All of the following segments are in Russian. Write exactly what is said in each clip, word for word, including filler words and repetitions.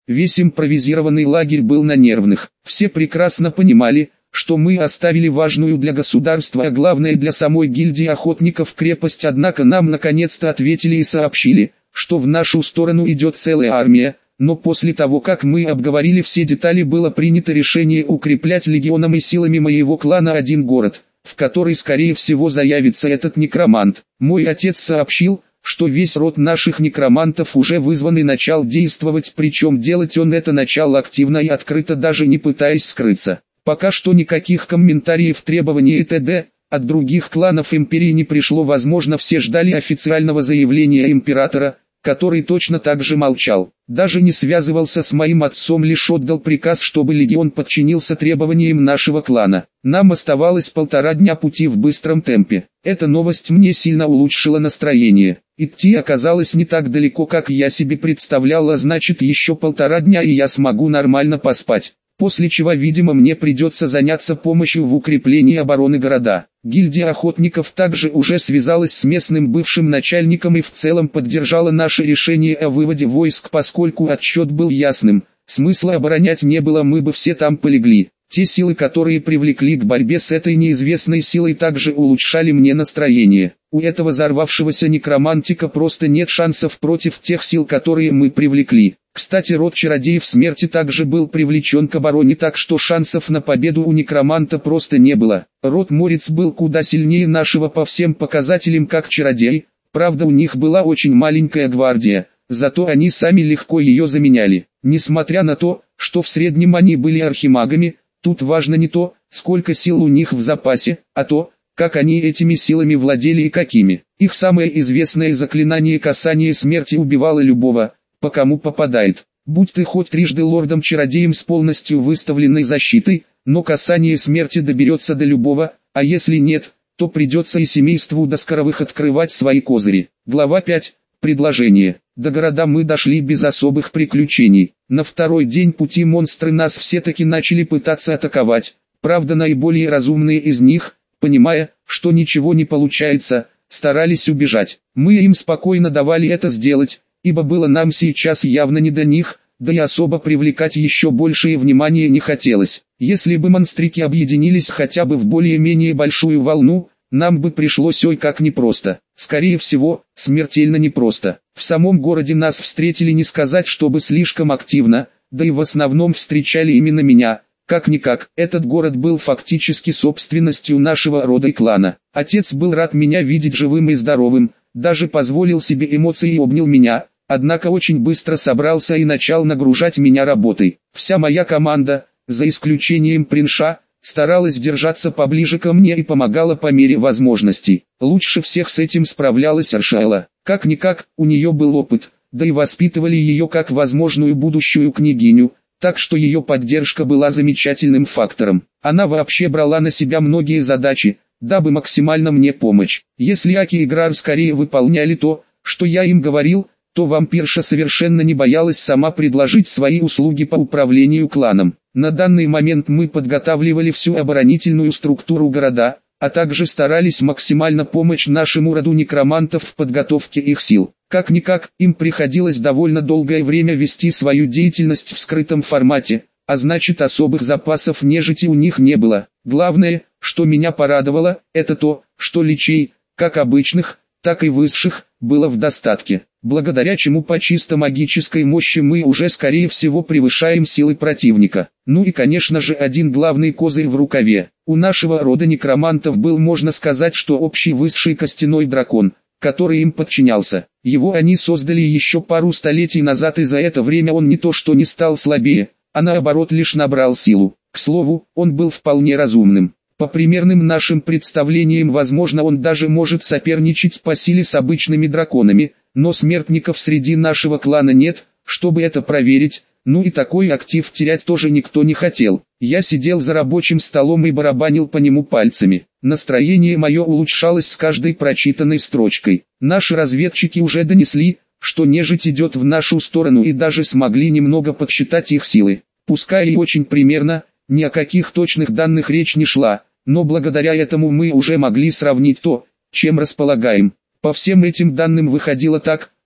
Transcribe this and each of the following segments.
Весь импровизированный лагерь был на нервных. Все прекрасно понимали, что мы оставили важную для государства, а главное для самой гильдии охотников крепость, однако нам наконец-то ответили и сообщили, что в нашу сторону идет целая армия, но после того как мы обговорили все детали, было принято решение укреплять легионом и силами моего клана один город, в который скорее всего заявится этот некромант. Мой отец сообщил, что весь род наших некромантов уже вызван и начал действовать, причем делать он это начал активно и открыто, даже не пытаясь скрыться. Пока что никаких комментариев, требований и т.д. от других кланов империи не пришло, возможно все ждали официального заявления императора, который точно так же молчал. Даже не связывался с моим отцом, лишь отдал приказ, чтобы легион подчинился требованиям нашего клана. Нам оставалось полтора дня пути в быстром темпе. Эта новость мне сильно улучшила настроение. Идти оказалось не так далеко, как я себе представлял, а значит еще полтора дня и я смогу нормально поспать. После чего, видимо, мне придется заняться помощью в укреплении обороны города. Гильдия охотников также уже связалась с местным бывшим начальником и в целом поддержала наше решение о выводе войск, поскольку отсчет был ясным. Смысла оборонять не было, мы бы все там полегли. Те силы, которые привлекли к борьбе с этой неизвестной силой, также улучшали мне настроение. У этого взорвавшегося некромантика просто нет шансов против тех сил, которые мы привлекли. Кстати, род чародеев смерти также был привлечен к обороне, так что шансов на победу у некроманта просто не было. Род Морец был куда сильнее нашего по всем показателям как чародей, правда у них была очень маленькая гвардия, зато они сами легко ее заменяли. Несмотря на то, что в среднем они были архимагами, тут важно не то, сколько сил у них в запасе, а то, как они этими силами владели и какими. Их самое известное заклинание касания смерти убивало любого, по кому попадает. Будь ты хоть трижды лордом-чародеем с полностью выставленной защитой, но касание смерти доберется до любого, а если нет, то придется и семейству Доскоровых открывать свои козыри. Глава пять. Предложение. До города мы дошли без особых приключений. На второй день пути монстры нас все-таки начали пытаться атаковать. Правда, наиболее разумные из них, понимая, что ничего не получается, старались убежать. Мы им спокойно давали это сделать, ибо было нам сейчас явно не до них, да и особо привлекать еще большее внимание не хотелось. Если бы монстрики объединились хотя бы в более-менее большую волну, нам бы пришлось ой как непросто. Скорее всего, смертельно непросто. В самом городе нас встретили не сказать чтобы слишком активно, да и в основном встречали именно меня. Как-никак, этот город был фактически собственностью нашего рода и клана. Отец был рад меня видеть живым и здоровым, даже позволил себе эмоции и обнял меня. Однако очень быстро собрался и начал нагружать меня работой. Вся моя команда, за исключением Принша, старалась держаться поближе ко мне и помогала по мере возможностей. Лучше всех с этим справлялась Аршайла. Как-никак, у нее был опыт, да и воспитывали ее как возможную будущую княгиню, так что ее поддержка была замечательным фактором. Она вообще брала на себя многие задачи, дабы максимально мне помочь. Если Аки и Грар скорее выполняли то, что я им говорил, то вампирша совершенно не боялась сама предложить свои услуги по управлению кланом. На данный момент мы подготавливали всю оборонительную структуру города, а также старались максимально помочь нашему роду некромантов в подготовке их сил. Как-никак, им приходилось довольно долгое время вести свою деятельность в скрытом формате, а значит особых запасов нежити у них не было. Главное, что меня порадовало, это то, что личей, как обычных, так и высших, было в достатке, благодаря чему по чисто магической мощи мы уже скорее всего превышаем силы противника. Ну и конечно же один главный козырь в рукаве. У нашего рода некромантов был, можно сказать, что общий высший костяной дракон, который им подчинялся. Его они создали еще пару столетий назад, и за это время он не то что не стал слабее, а наоборот лишь набрал силу. К слову, он был вполне разумным. По примерным нашим представлениям, возможно, он даже может соперничать по силе с обычными драконами, но смертников среди нашего клана нет, чтобы это проверить, ну и такой актив терять тоже никто не хотел. Я сидел за рабочим столом и барабанил по нему пальцами. Настроение мое улучшалось с каждой прочитанной строчкой. Наши разведчики уже донесли, что нежить идет в нашу сторону, и даже смогли немного подсчитать их силы. Пускай и очень примерно, ни о каких точных данных речь не шла, но благодаря этому мы уже могли сравнить то, чем располагаем. По всем этим данным выходило так,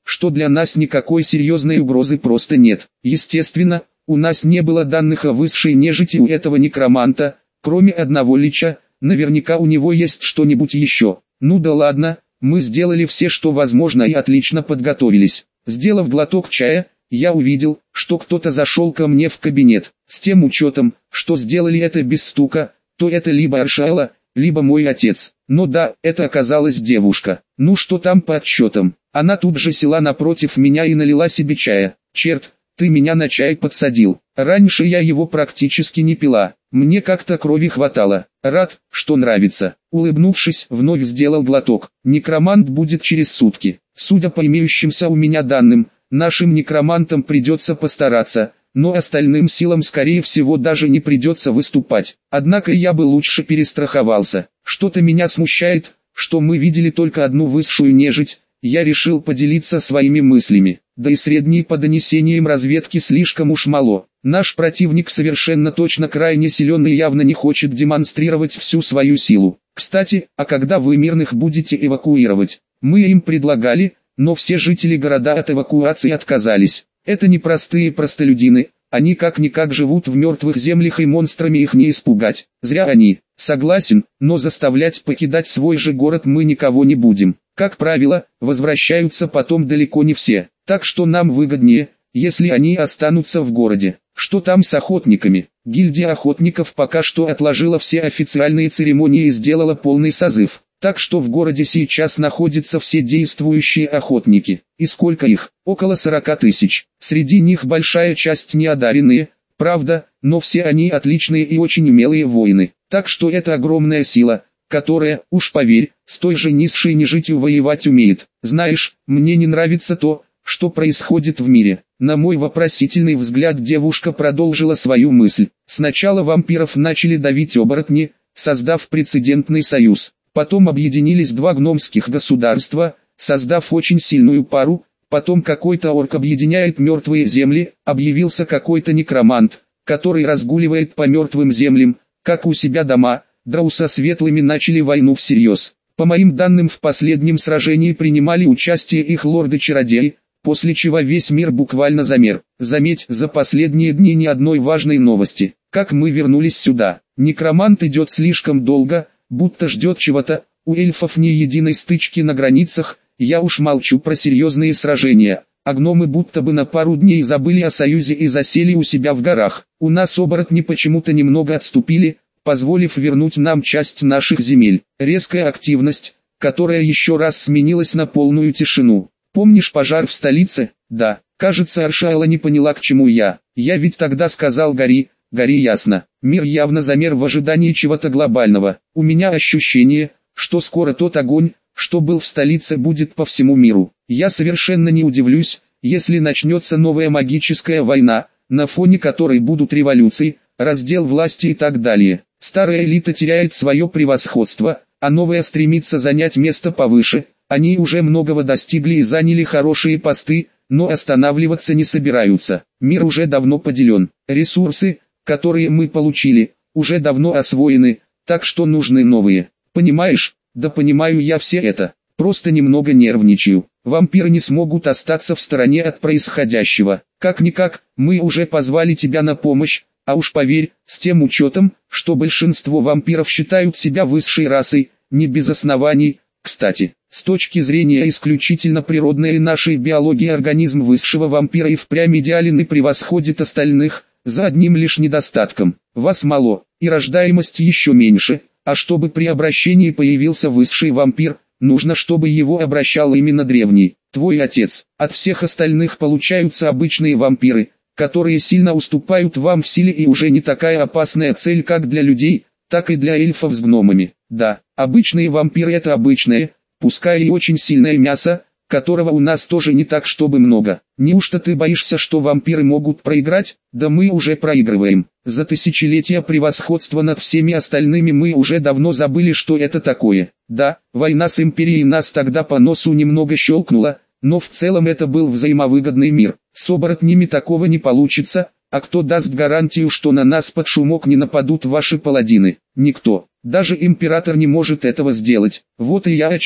что для нас никакой серьезной угрозы просто нет. Естественно, у нас не было данных о высшей нежити у этого некроманта, кроме одного лича, наверняка у него есть что-нибудь еще. Ну да ладно, мы сделали все, что возможно, и отлично подготовились. Сделав глоток чая, я увидел, что кто-то зашел ко мне в кабинет. С тем учетом, что сделали это без стука, то это либо Аршайла, либо мой отец. Но да, это оказалась девушка. Ну что там по отчетам? Она тут же села напротив меня и налила себе чая. Черт, ты меня на чай подсадил. Раньше я его практически не пила. Мне как-то крови хватало. Рад, что нравится. Улыбнувшись, вновь сделал глоток. Некромант будет через сутки. Судя по имеющимся у меня данным, нашим некромантам придется постараться, но остальным силам скорее всего даже не придется выступать. Однако я бы лучше перестраховался. Что-то меня смущает, что мы видели только одну высшую нежить. Я решил поделиться своими мыслями. Да и средние по донесениям разведки слишком уж мало. Наш противник совершенно точно крайне силен и явно не хочет демонстрировать всю свою силу. Кстати, а когда вы мирных будете эвакуировать? Мы им предлагали, но все жители города от эвакуации отказались. Это не простые простолюдины, они как-никак живут в мертвых землях и монстрами их не испугать. Зря они. Согласен, но заставлять покидать свой же город мы никого не будем. Как правило, возвращаются потом далеко не все. Так что нам выгоднее, если они останутся в городе. Что там с охотниками? Гильдия охотников пока что отложила все официальные церемонии и сделала полный созыв. Так что в городе сейчас находятся все действующие охотники. И сколько их? Около сорока тысяч. Среди них большая часть неодаренные, правда, но все они отличные и очень умелые воины. Так что это огромная сила, которая, уж поверь, с той же низшей нежитью воевать умеет. Знаешь, мне не нравится то, что происходит в мире. На мой вопросительный взгляд девушка продолжила свою мысль. Сначала вампиров начали давить оборотни, создав прецедентный союз. Потом объединились два гномских государства, создав очень сильную пару. Потом какой-то орк объединяет мертвые земли, объявился какой-то некромант, который разгуливает по мертвым землям, как у себя дома. Драу со светлыми начали войну всерьез. По моим данным, в последнем сражении принимали участие их лорды-чародеи, после чего весь мир буквально замер. Заметь, за последние дни ни одной важной новости. Как мы вернулись сюда? Некромант идет слишком долго, будто ждет чего-то. У эльфов ни единой стычки на границах, я уж молчу про серьезные сражения. А гномы будто бы на пару дней забыли о союзе и засели у себя в горах. У нас оборотни почему-то немного отступили, позволив вернуть нам часть наших земель. Резкая активность, которая еще раз сменилась на полную тишину. Помнишь пожар в столице? Да. Кажется, Аршайла не поняла, к чему я. Я ведь тогда сказал гори, гори ясно. Мир явно замер в ожидании чего-то глобального. У меня ощущение, что скоро тот огонь, что был в столице, будет по всему миру. Я совершенно не удивлюсь, если начнется новая магическая война, на фоне которой будут революции, раздел власти и так далее. Старая элита теряет свое превосходство, а новая стремится занять место повыше. Они уже многого достигли и заняли хорошие посты, но останавливаться не собираются. Мир уже давно поделен. Ресурсы, которые мы получили, уже давно освоены, так что нужны новые. Понимаешь? Да понимаю я все это. Просто немного нервничаю. Вампиры не смогут остаться в стороне от происходящего. Как-никак, мы уже позвали тебя на помощь. А уж поверь, с тем учетом, что большинство вампиров считают себя высшей расой, не без оснований. Кстати, с точки зрения исключительно природной нашей биологии, организм высшего вампира и впрямь идеален и превосходит остальных, за одним лишь недостатком. Вас мало, и рождаемость еще меньше, а чтобы при обращении появился высший вампир, нужно, чтобы его обращал именно древний, твой отец. От всех остальных получаются обычные вампиры, которые сильно уступают вам в силе и уже не такая опасная цель как для людей, так и для эльфов с гномами. Да, обычные вампиры — это обычное, пускай и очень сильное мясо, которого у нас тоже не так чтобы много. Неужто ты боишься, что вампиры могут проиграть? Да мы уже проигрываем. За тысячелетия превосходства над всеми остальными мы уже давно забыли, что это такое. Да, война с империей нас тогда по носу немного щелкнула, но в целом это был взаимовыгодный мир. С оборотнями такого не получится, а кто даст гарантию, что на нас под шумок не нападут ваши паладины? Никто. Даже император не может этого сделать. Вот и я о чем.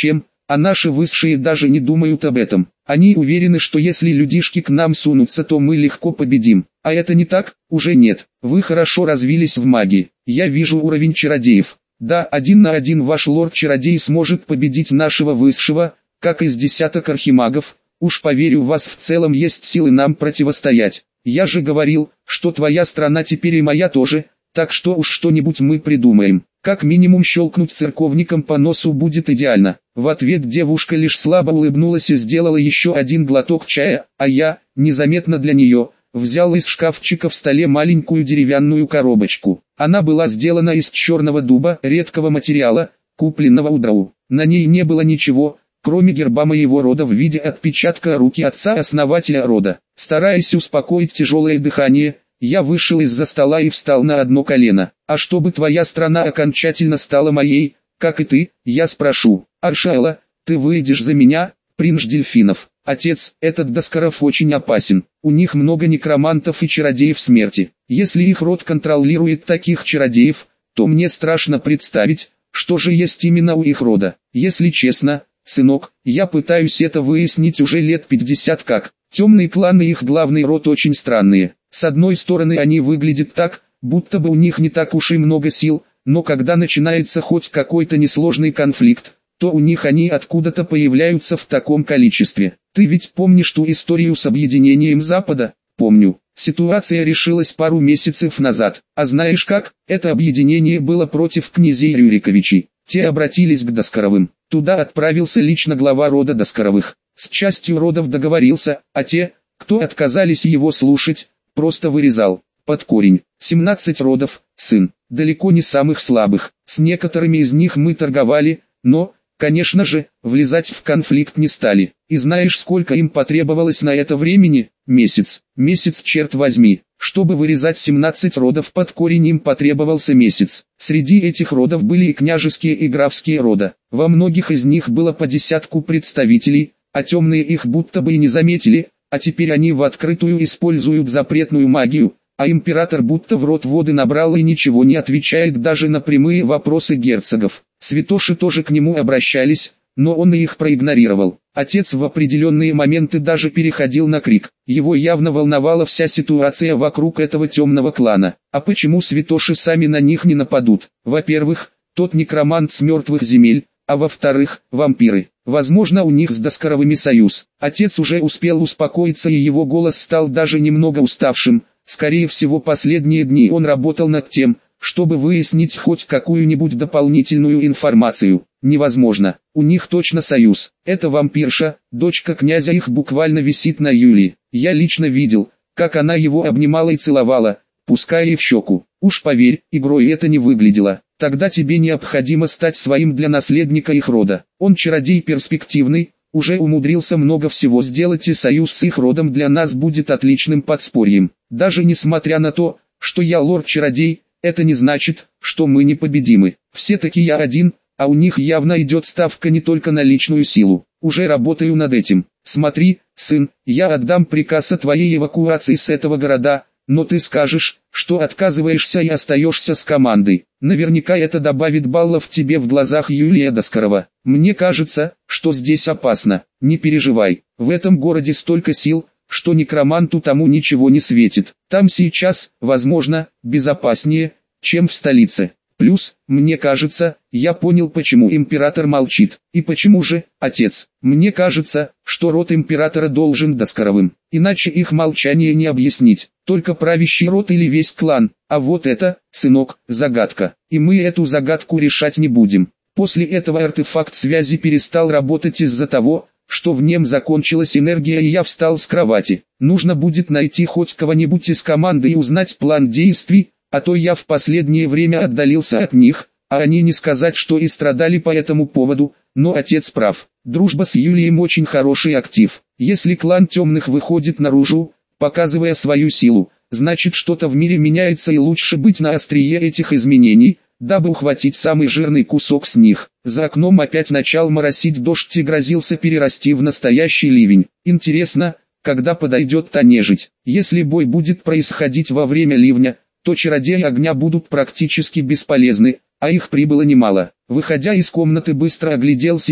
а наши высшие даже не думают об этом. Они уверены, что если людишки к нам сунутся, то мы легко победим. А это не так, уже нет. Вы хорошо развились в магии. Я вижу уровень чародеев. Да, один на один ваш лорд-чародей сможет победить нашего высшего, как из десяток архимагов. Уж поверю, у вас в целом есть силы нам противостоять. Я же говорил, что твоя страна теперь и моя тоже, так что уж что-нибудь мы придумаем. Как минимум щелкнуть церковником по носу будет идеально. В ответ девушка лишь слабо улыбнулась и сделала еще один глоток чая, а я, незаметно для нее, взял из шкафчика в столе маленькую деревянную коробочку. Она была сделана из черного дуба, редкого материала, купленного у Драу. На ней не было ничего, кроме герба моего рода в виде отпечатка руки отца-основателя рода. Стараясь успокоить тяжелое дыхание, я вышел из-за стола и встал на одно колено. А чтобы твоя страна окончательно стала моей, как и ты, я спрошу: Аршайла, ты выйдешь за меня, принц дельфинов? Отец, этот Доскоров очень опасен. У них много некромантов и чародеев смерти. Если их род контролирует таких чародеев, то мне страшно представить, что же есть именно у их рода. Если честно, сынок, я пытаюсь это выяснить уже лет пятьдесят как. Темные кланы и их главный род очень странные. С одной стороны, они выглядят так, будто бы у них не так уж и много сил, но когда начинается хоть какой-то несложный конфликт, то у них они откуда-то появляются в таком количестве. Ты ведь помнишь ту историю с объединением Запада? Помню. Ситуация решилась пару месяцев назад. А знаешь как? Это объединение было против князей Рюриковичей. Те обратились к Доскоровым. Туда отправился лично глава рода Доскоровых. С частью родов договорился, а те, кто отказались его слушать, просто вырезал под корень. семнадцать родов, сын, далеко не самых слабых. С некоторыми из них мы торговали, но, конечно же, влезать в конфликт не стали. И знаешь, сколько им потребовалось на это времени? Месяц. Месяц, черт возьми. Чтобы вырезать семнадцать родов под корень, им потребовался месяц. Среди этих родов были и княжеские, и графские рода. Во многих из них было по десятку представителей, а темные их будто бы и не заметили, а теперь они в открытую используют запретную магию, а император будто в рот воды набрал и ничего не отвечает даже на прямые вопросы герцогов. Святоши тоже к нему обращались, но он и их проигнорировал. Отец в определенные моменты даже переходил на крик. Его явно волновала вся ситуация вокруг этого темного клана. А почему святоши сами на них не нападут? Во-первых, тот некромант с мертвых земель, а во-вторых, вампиры. Возможно, у них с Доскоровыми союз. Отец уже успел успокоиться, и его голос стал даже немного уставшим. Скорее всего, последние дни он работал над тем, чтобы выяснить хоть какую-нибудь дополнительную информацию. Невозможно. У них точно союз. Эта вампирша, дочка князя, их буквально висит на Юлии. Я лично видел, как она его обнимала и целовала, пускай и в щеку. Уж поверь, игрой это не выглядело. Тогда тебе необходимо стать своим для наследника их рода. Он чародей перспективный, уже умудрился много всего сделать, и союз с их родом для нас будет отличным подспорьем. Даже несмотря на то, что я лорд-чародей, это не значит, что мы непобедимы. Все-таки я один, а у них явно идет ставка не только на личную силу. Уже работаю над этим. Смотри, сын, я отдам приказ о твоей эвакуации с этого города, но ты скажешь, что отказываешься и остаешься с командой. Наверняка это добавит баллов тебе в глазах Юлия Доскорова. Мне кажется, что здесь опасно. Не переживай, в этом городе столько сил, что некроманту тому ничего не светит. Там сейчас, возможно, безопаснее, чем в столице. Плюс, мне кажется, я понял, почему император молчит. И почему же, отец? Мне кажется, что род императора должен Доскоровым. Иначе их молчание не объяснить. Только правящий род или весь клан. А вот это, сынок, загадка. И мы эту загадку решать не будем. После этого артефакт связи перестал работать из-за того, что в нем закончилась энергия, и я встал с кровати. Нужно будет найти хоть кого-нибудь из команды и узнать план действий, а то я в последнее время отдалился от них, а они не сказать, что и страдали по этому поводу, но отец прав. Дружба с Юлием очень хороший актив. Если клан темных выходит наружу, показывая свою силу, значит, что-то в мире меняется, и лучше быть на острие этих изменений, дабы ухватить самый жирный кусок с них. За окном опять начал моросить дождь и грозился перерасти в настоящий ливень. Интересно, когда подойдет та нежить? Если бой будет происходить во время ливня, то чародеи огня будут практически бесполезны, а их прибыло немало. Выходя из комнаты, быстро оглядел себя,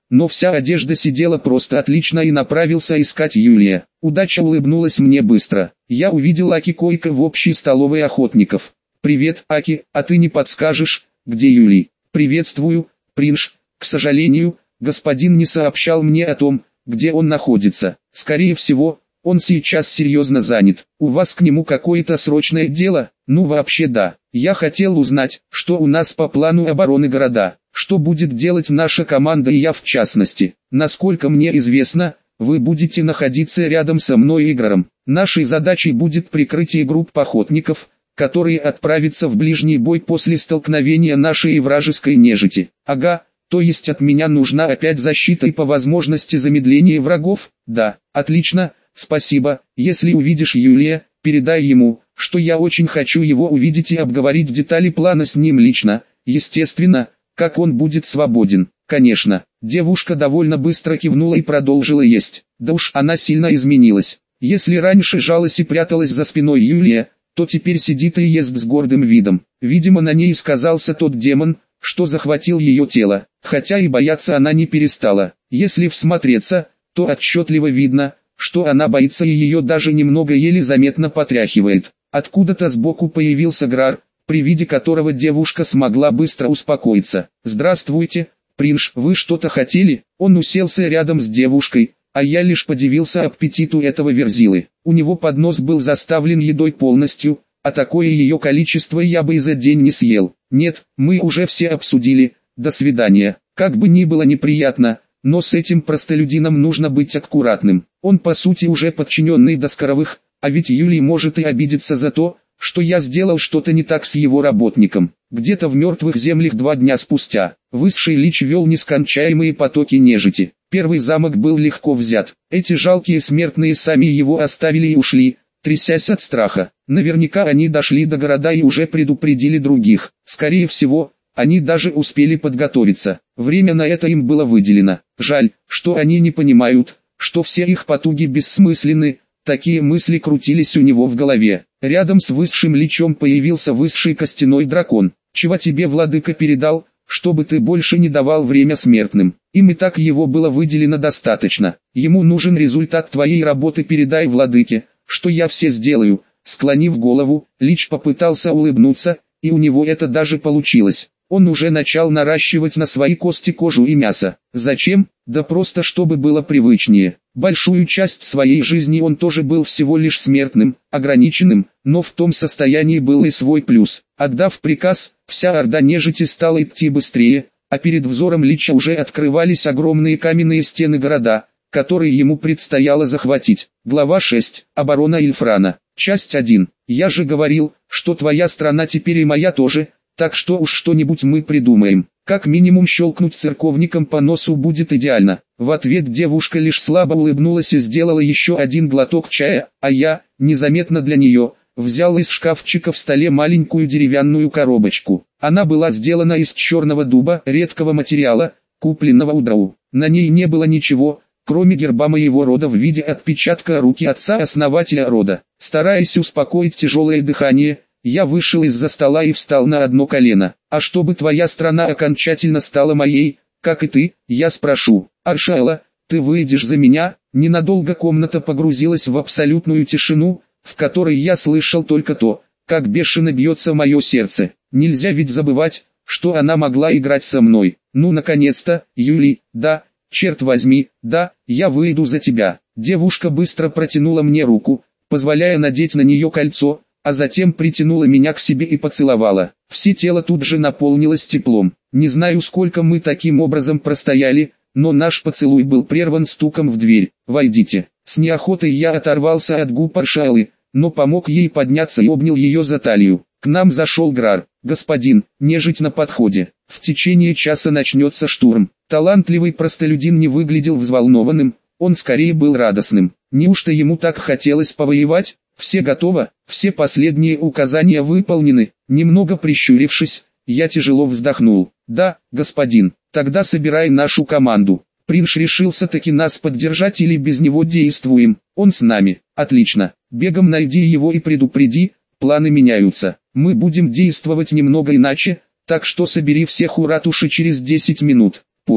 но вся одежда сидела просто отлично и направился искать Юлия. Удача улыбнулась мне быстро. Я увидел Аки Койко в общей столовой охотников. «Привет, Аки, а ты не подскажешь, где Юлий?» «Приветствую, Принш. К сожалению, господин не сообщал мне о том, где он находится. Скорее всего, он сейчас серьезно занят. У вас к нему какое-то срочное дело?» «Ну вообще да. Я хотел узнать, что у нас по плану обороны города, что будет делать наша команда и я в частности. Насколько мне известно, вы будете находиться рядом со мной и Игорем. Нашей задачей будет прикрытие групп охотников, которые отправятся в ближний бой после столкновения нашей и вражеской нежити». «Ага, то есть от меня нужна опять защита и по возможности замедление врагов?» «Да, отлично, спасибо. Если увидишь Юлия, передай ему, что я очень хочу его увидеть и обговорить детали плана с ним лично, естественно, как он будет свободен». «Конечно». Девушка довольно быстро кивнула и продолжила есть. Да уж, она сильно изменилась. Если раньше жалась и пряталась за спиной Юлия, то теперь сидит и ест с гордым видом. Видимо, на ней сказался тот демон, что захватил ее тело, хотя и бояться она не перестала. Если всмотреться, то отчетливо видно, что она боится и ее даже немного еле заметно потряхивает. Откуда-то сбоку появился Грар, при виде которого девушка смогла быстро успокоиться. «Здравствуйте, Принш, вы что-то хотели?» Он уселся рядом с девушкой, а я лишь подивился аппетиту этого верзилы. У него поднос был заставлен едой полностью, а такое ее количество я бы и за день не съел. «Нет, мы уже все обсудили, до свидания». Как бы ни было неприятно, но с этим простолюдином нужно быть аккуратным. Он по сути уже подчиненный Доскоровых, а ведь Юлий может и обидеться за то, что я сделал что-то не так с его работником. Где-то в мертвых землях два дня спустя, высший лич вел нескончаемые потоки нежити. Первый замок был легко взят. Эти жалкие смертные сами его оставили и ушли, трясясь от страха. Наверняка они дошли до города и уже предупредили других. Скорее всего, они даже успели подготовиться. Время на это им было выделено. Жаль, что они не понимают, что все их потуги бессмысленны. Такие мысли крутились у него в голове. Рядом с высшим личом появился высший костяной дракон. «Чего тебе владыка передал, чтобы ты больше не давал время смертным? Им и так его было выделено достаточно. Ему нужен результат твоей работы, передай владыке, что я все сделаю». Склонив голову, лич попытался улыбнуться, и у него это даже получилось. Он уже начал наращивать на свои кости кожу и мясо. Зачем? Да просто чтобы было привычнее. Большую часть своей жизни он тоже был всего лишь смертным, ограниченным, но в том состоянии был и свой плюс. Отдав приказ, вся орда нежити стала идти быстрее, а перед взором лича уже открывались огромные каменные стены города, которые ему предстояло захватить. Глава шесть. Оборона Ильфрана. Часть один. «Я же говорил, что твоя страна теперь и моя тоже, так что уж что-нибудь мы придумаем. Как минимум щелкнуть церковником по носу будет идеально». В ответ девушка лишь слабо улыбнулась и сделала еще один глоток чая, а я, незаметно для нее, взял из шкафчика в столе маленькую деревянную коробочку. Она была сделана из черного дуба, редкого материала, купленного у Драу. На ней не было ничего, кроме герба моего рода в виде отпечатка руки отца-основателя рода. Стараясь успокоить тяжелое дыхание, я вышел из-за стола и встал на одно колено. «А чтобы твоя страна окончательно стала моей, как и ты, я спрошу, Аршаэла, ты выйдешь за меня?» Ненадолго комната погрузилась в абсолютную тишину, в которой я слышал только то, как бешено бьется мое сердце. Нельзя ведь забывать, что она могла играть со мной. «Ну наконец-то, Юлий, да, черт возьми, да, я выйду за тебя». Девушка быстро протянула мне руку, позволяя надеть на нее кольцо, а затем притянула меня к себе и поцеловала. Все тело тут же наполнилось теплом. Не знаю, сколько мы таким образом простояли, но наш поцелуй был прерван стуком в дверь. «Войдите». С неохотой я оторвался от губ Аршаэлы, но помог ей подняться и обнял ее за талию. К нам зашел Грар. «Господин, нежить на подходе. В течение часа начнется штурм». Талантливый простолюдин не выглядел взволнованным, он скорее был радостным. Неужто ему так хотелось повоевать? «Все готово, все последние указания выполнены». Немного прищурившись, я тяжело вздохнул. «Да, господин, тогда собирай нашу команду». Принш решился таки нас поддержать или без него действуем? Он с нами. Отлично. Бегом найди его и предупреди, планы меняются. Мы будем действовать немного иначе, так что собери всех у ратуши через десять минут. Понял.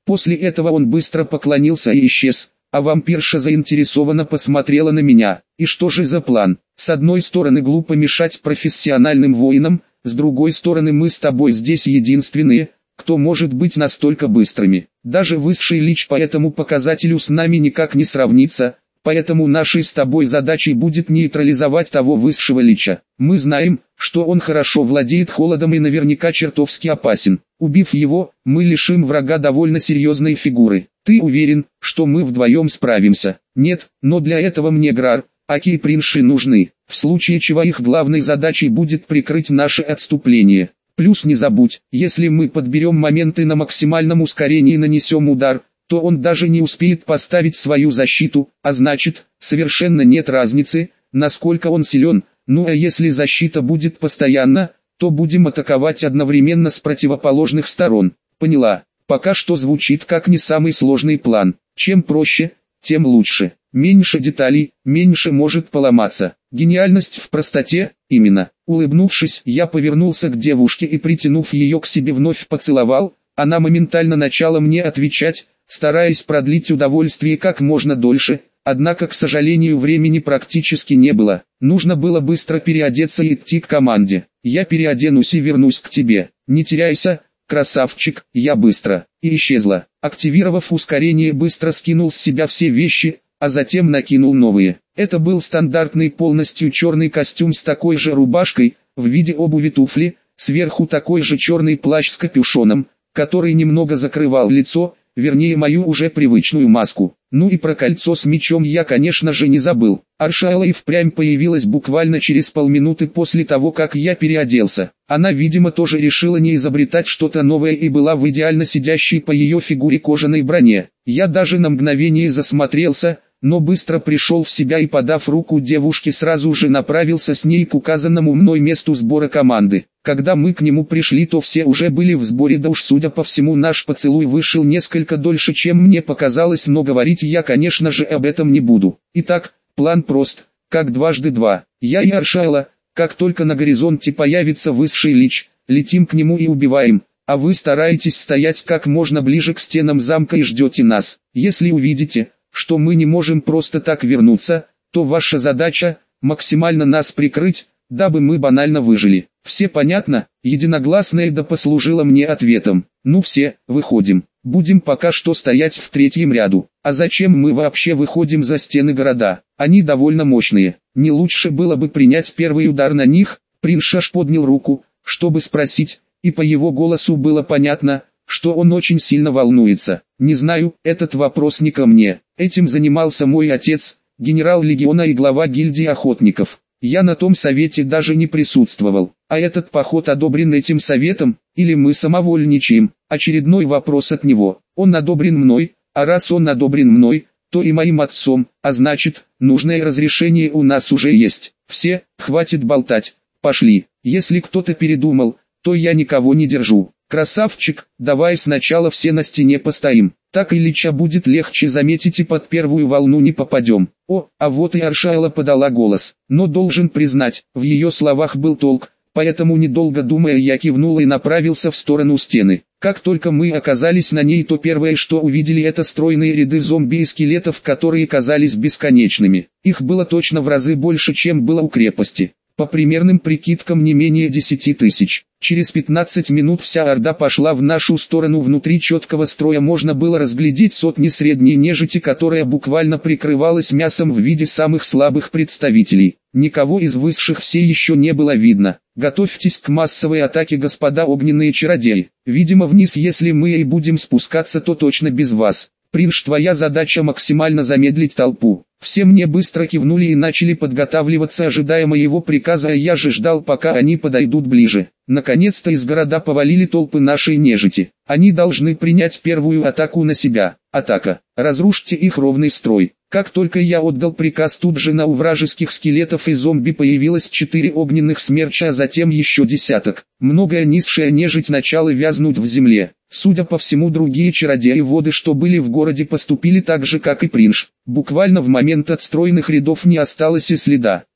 После этого он быстро поклонился и исчез, а вампирша заинтересованно посмотрела на меня. И что же за план? С одной стороны глупо мешать профессиональным воинам, с другой стороны мы с тобой здесь единственные, кто может быть настолько быстрыми. Даже высший лич по этому показателю с нами никак не сравнится, поэтому нашей с тобой задачей будет нейтрализовать того высшего лича. Мы знаем, что он хорошо владеет холодом и наверняка чертовски опасен. Убив его, мы лишим врага довольно серьезной фигуры. Ты уверен, что мы вдвоем справимся? Нет, но для этого мне Грар, Аки и Принши нужны. В случае чего их главной задачей будет прикрыть наше отступление. Плюс не забудь, если мы подберем моменты на максимальном ускорении и нанесем удар, то он даже не успеет поставить свою защиту, а значит, совершенно нет разницы, насколько он силен. Ну а если защита будет постоянна, то будем атаковать одновременно с противоположных сторон. Поняла? Пока что звучит как не самый сложный план. Чем проще, тем лучше. Меньше деталей, меньше может поломаться. Гениальность в простоте, именно. Улыбнувшись, я повернулся к девушке и, притянув ее к себе, вновь поцеловал. Она моментально начала мне отвечать, стараясь продлить удовольствие как можно дольше, однако, к сожалению, времени практически не было. Нужно было быстро переодеться и идти к команде. Я переоденусь и вернусь к тебе. Не теряйся, красавчик, я быстро. И исчезла. Активировав ускорение, быстро скинул с себя все вещи, а затем накинул новые. Это был стандартный полностью черный костюм с такой же рубашкой, в виде обуви туфли, сверху такой же черный плащ с капюшоном, который немного закрывал лицо, вернее мою уже привычную маску. Ну и про кольцо с мечом я, конечно же, не забыл. Аршайла и впрямь появилась буквально через полминуты после того, как я переоделся. Она, видимо, тоже решила не изобретать что-то новое и была в идеально сидящей по ее фигуре кожаной броне. Я даже на мгновение засмотрелся, но быстро пришел в себя и, подав руку девушке, сразу же направился с ней к указанному мной месту сбора команды. Когда мы к нему пришли, то все уже были в сборе, да уж судя по всему наш поцелуй вышел несколько дольше, чем мне показалось, но говорить я, конечно же, об этом не буду. Итак, план прост, как дважды два. Я и Аршайла, как только на горизонте появится высший лич, летим к нему и убиваем, а вы стараетесь стоять как можно ближе к стенам замка и ждете нас. Если увидите, что мы не можем просто так вернуться, то ваша задача – максимально нас прикрыть, дабы мы банально выжили. Все понятно? Единогласное «да» послужило мне ответом. Ну все, выходим. Будем пока что стоять в третьем ряду. А зачем мы вообще выходим за стены города? Они довольно мощные. Не лучше было бы принять первый удар на них? Приншаш поднял руку, чтобы спросить, и по его голосу было понятно, что он очень сильно волнуется. Не знаю, этот вопрос не ко мне. Этим занимался мой отец, генерал легиона и глава гильдии охотников. Я на том совете даже не присутствовал. А этот поход одобрен этим советом, или мы самовольничаем? Очередной вопрос от него. Он одобрен мной, а раз он одобрен мной, то и моим отцом, а значит, нужное разрешение у нас уже есть. Все, хватит болтать, пошли. Если кто-то передумал, то я никого не держу. Красавчик, давай сначала все на стене постоим. Так Ильича будет легче заметить и под первую волну не попадем. О, а вот и Аршайла подала голос. Но должен признать, в ее словах был толк, поэтому недолго думая я кивнул и направился в сторону стены. Как только мы оказались на ней, то первое, что увидели, это стройные ряды зомби и скелетов, которые казались бесконечными. Их было точно в разы больше, чем было у крепости. По примерным прикидкам не менее десяти тысяч. Через пятнадцать минут вся орда пошла в нашу сторону. Внутри четкого строя можно было разглядеть сотни средней нежити, которая буквально прикрывалась мясом в виде самых слабых представителей. Никого из высших все еще не было видно. Готовьтесь к массовой атаке, господа огненные чародеи. Видимо, вниз, если мы и будем спускаться, то точно без вас. Принш, твоя задача максимально замедлить толпу. Все мне быстро кивнули и начали подготавливаться, ожидая моего приказа, а я же ждал, пока они подойдут ближе. Наконец-то из города повалили толпы нашей нежити. Они должны принять первую атаку на себя. Атака. Разрушьте их ровный строй. Как только я отдал приказ, тут же на у вражеских скелетов и зомби появилось четыре огненных смерча, а затем еще десяток. Многое низшая нежить начала вязнуть в земле. Судя по всему, другие чародеи воды, что были в городе, поступили так же, как и Принш. Буквально в момент от стройных рядов не осталось и следа.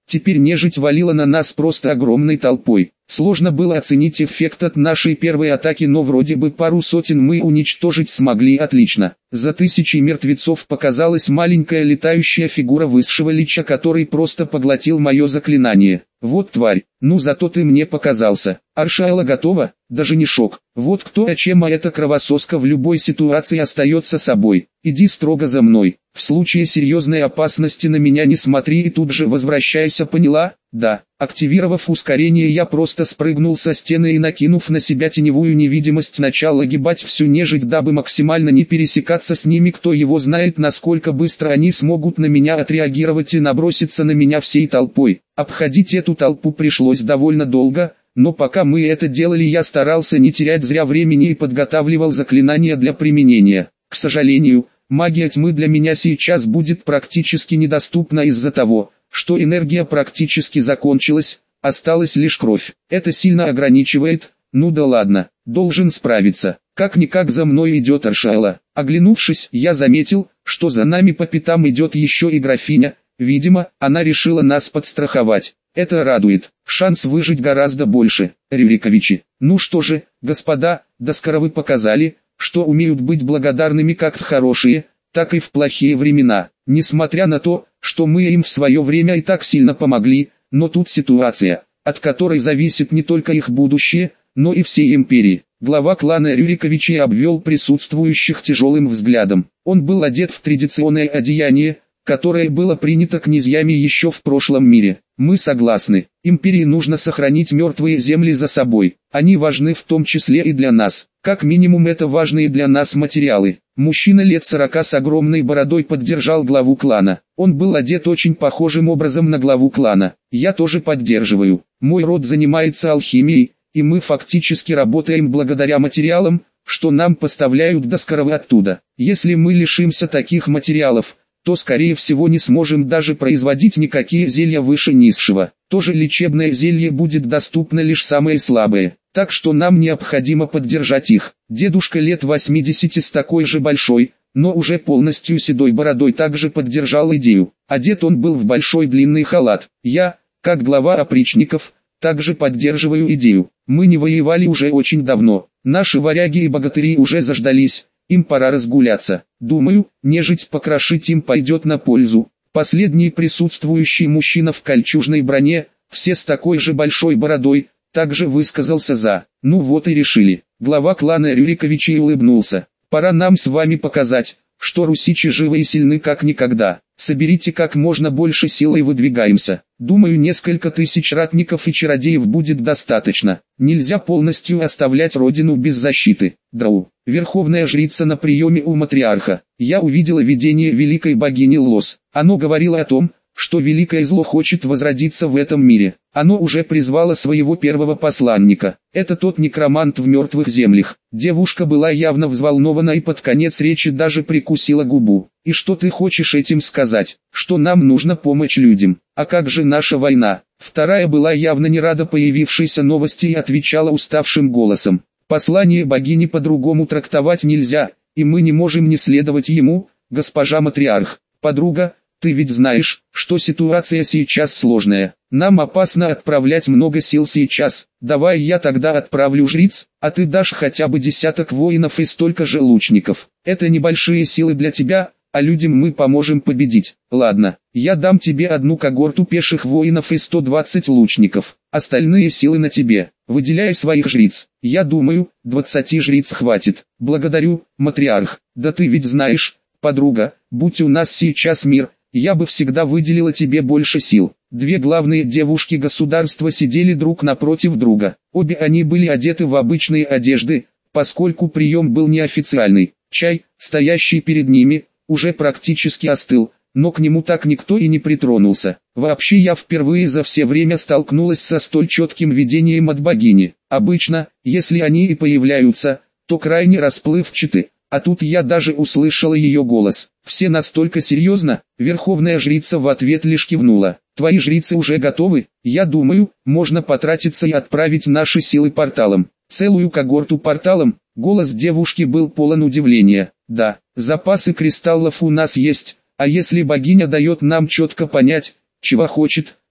Теперь нежить валила на нас просто огромной толпой. Сложно было оценить эффект от нашей первой атаки, но вроде бы пару сотен мы уничтожить смогли отлично. За тысячи мертвецов показалась маленькая летающая фигура высшего лича, который просто поглотил мое заклинание. Вот тварь, ну зато ты мне показался. Аршайла готова? Даже не шок. Вот кто, а чем, а эта кровососка в любой ситуации остается собой. Иди строго за мной. В случае серьезной опасности на меня не смотри и тут же возвращайся, поняла? Да. Активировав ускорение, я просто спрыгнул со стены и, накинув на себя теневую невидимость, начал огибать всю нежить, дабы максимально не пересекаться с ними. Кто его знает, насколько быстро они смогут на меня отреагировать и наброситься на меня всей толпой. Обходить эту толпу пришлось довольно долго, но пока мы это делали, я старался не терять зря времени и подготавливал заклинания для применения. К сожалению, магия тьмы для меня сейчас будет практически недоступна из-за того, что энергия практически закончилась, осталась лишь кровь. Это сильно ограничивает, ну да ладно, должен справиться. Как-никак за мной идет Аршайла. Оглянувшись, я заметил, что за нами по пятам идет еще и графиня. Видимо, она решила нас подстраховать. Это радует. Шанс выжить гораздо больше. Рюриковичи. Ну что же, господа, доскоро вы показали, что умеют быть благодарными как в хорошие, так и в плохие времена. Несмотря на то, что мы им в свое время и так сильно помогли, но тут ситуация, от которой зависит не только их будущее, но и всей империи. Глава клана Рюриковичей обвел присутствующих тяжелым взглядом. Он был одет в традиционное одеяние, которое было принято князьями еще в прошлом мире. Мы согласны, империи нужно сохранить мертвые земли за собой. Они важны в том числе и для нас. Как минимум это важные для нас материалы. Мужчина лет сорока с огромной бородой поддержал главу клана. Он был одет очень похожим образом на главу клана. Я тоже поддерживаю. Мой род занимается алхимией, и мы фактически работаем благодаря материалам, что нам поставляют доскоро оттуда. Если мы лишимся таких материалов, то скорее всего не сможем даже производить никакие зелья выше низшего. Тоже лечебное зелье будет доступно лишь самые слабые. Так что нам необходимо поддержать их. Дедушка лет восьмидесяти с такой же большой, но уже полностью седой бородой также поддержал идею. Одет он был в большой длинный халат. Я, как глава опричников, также поддерживаю идею. Мы не воевали уже очень давно. Наши варяги и богатыри уже заждались. Им пора разгуляться. Думаю, нежить покрошить им пойдет на пользу. Последний присутствующий мужчина в кольчужной броне, все с такой же большой бородой, также высказался за. Ну вот и решили. Глава клана Рюриковичей улыбнулся. Пора нам с вами показать, что русичи живы и сильны как никогда. Соберите как можно больше сил и выдвигаемся. Думаю, несколько тысяч ратников и чародеев будет достаточно. Нельзя полностью оставлять родину без защиты. Драу, верховная жрица на приеме у матриарха. Я увидела видение великой богини Лос. Оно говорило о том, что великое зло хочет возродиться в этом мире. Оно уже призвало своего первого посланника. Это тот некромант в мертвых землях. Девушка была явно взволнована и под конец речи даже прикусила губу. И что ты хочешь этим сказать? Что нам нужно помочь людям? А как же наша война? Вторая была явно не рада появившейся новости и отвечала уставшим голосом. Послание богини по-другому трактовать нельзя, и мы не можем не следовать ему, госпожа матриарх. Подруга, ты ведь знаешь, что ситуация сейчас сложная. Нам опасно отправлять много сил сейчас. Давай я тогда отправлю жриц, а ты дашь хотя бы десяток воинов и столько же лучников. Это небольшие силы для тебя, а людям мы поможем победить. Ладно, я дам тебе одну когорту пеших воинов и сто двадцать лучников. Остальные силы на тебе. Выделяй своих жриц. Я думаю, двадцати жриц хватит. Благодарю, матриарх. Да ты ведь знаешь, подруга, будь у нас сейчас мир, я бы всегда выделила тебе больше сил. Две главные девушки государства сидели друг напротив друга. Обе они были одеты в обычные одежды, поскольку прием был неофициальный. Чай, стоящий перед ними, уже практически остыл, но к нему так никто и не притронулся. Вообще я впервые за все время столкнулась со столь четким видением от богини. Обычно, если они и появляются, то крайне расплывчаты. А тут я даже услышала ее голос. Все настолько серьезно, верховная жрица в ответ лишь кивнула. Твои жрицы уже готовы? Я думаю, можно потратиться и отправить наши силы порталом. Целую когорту порталом? Голос девушки был полон удивления. Да, запасы кристаллов у нас есть, а если богиня дает нам четко понять, чего хочет,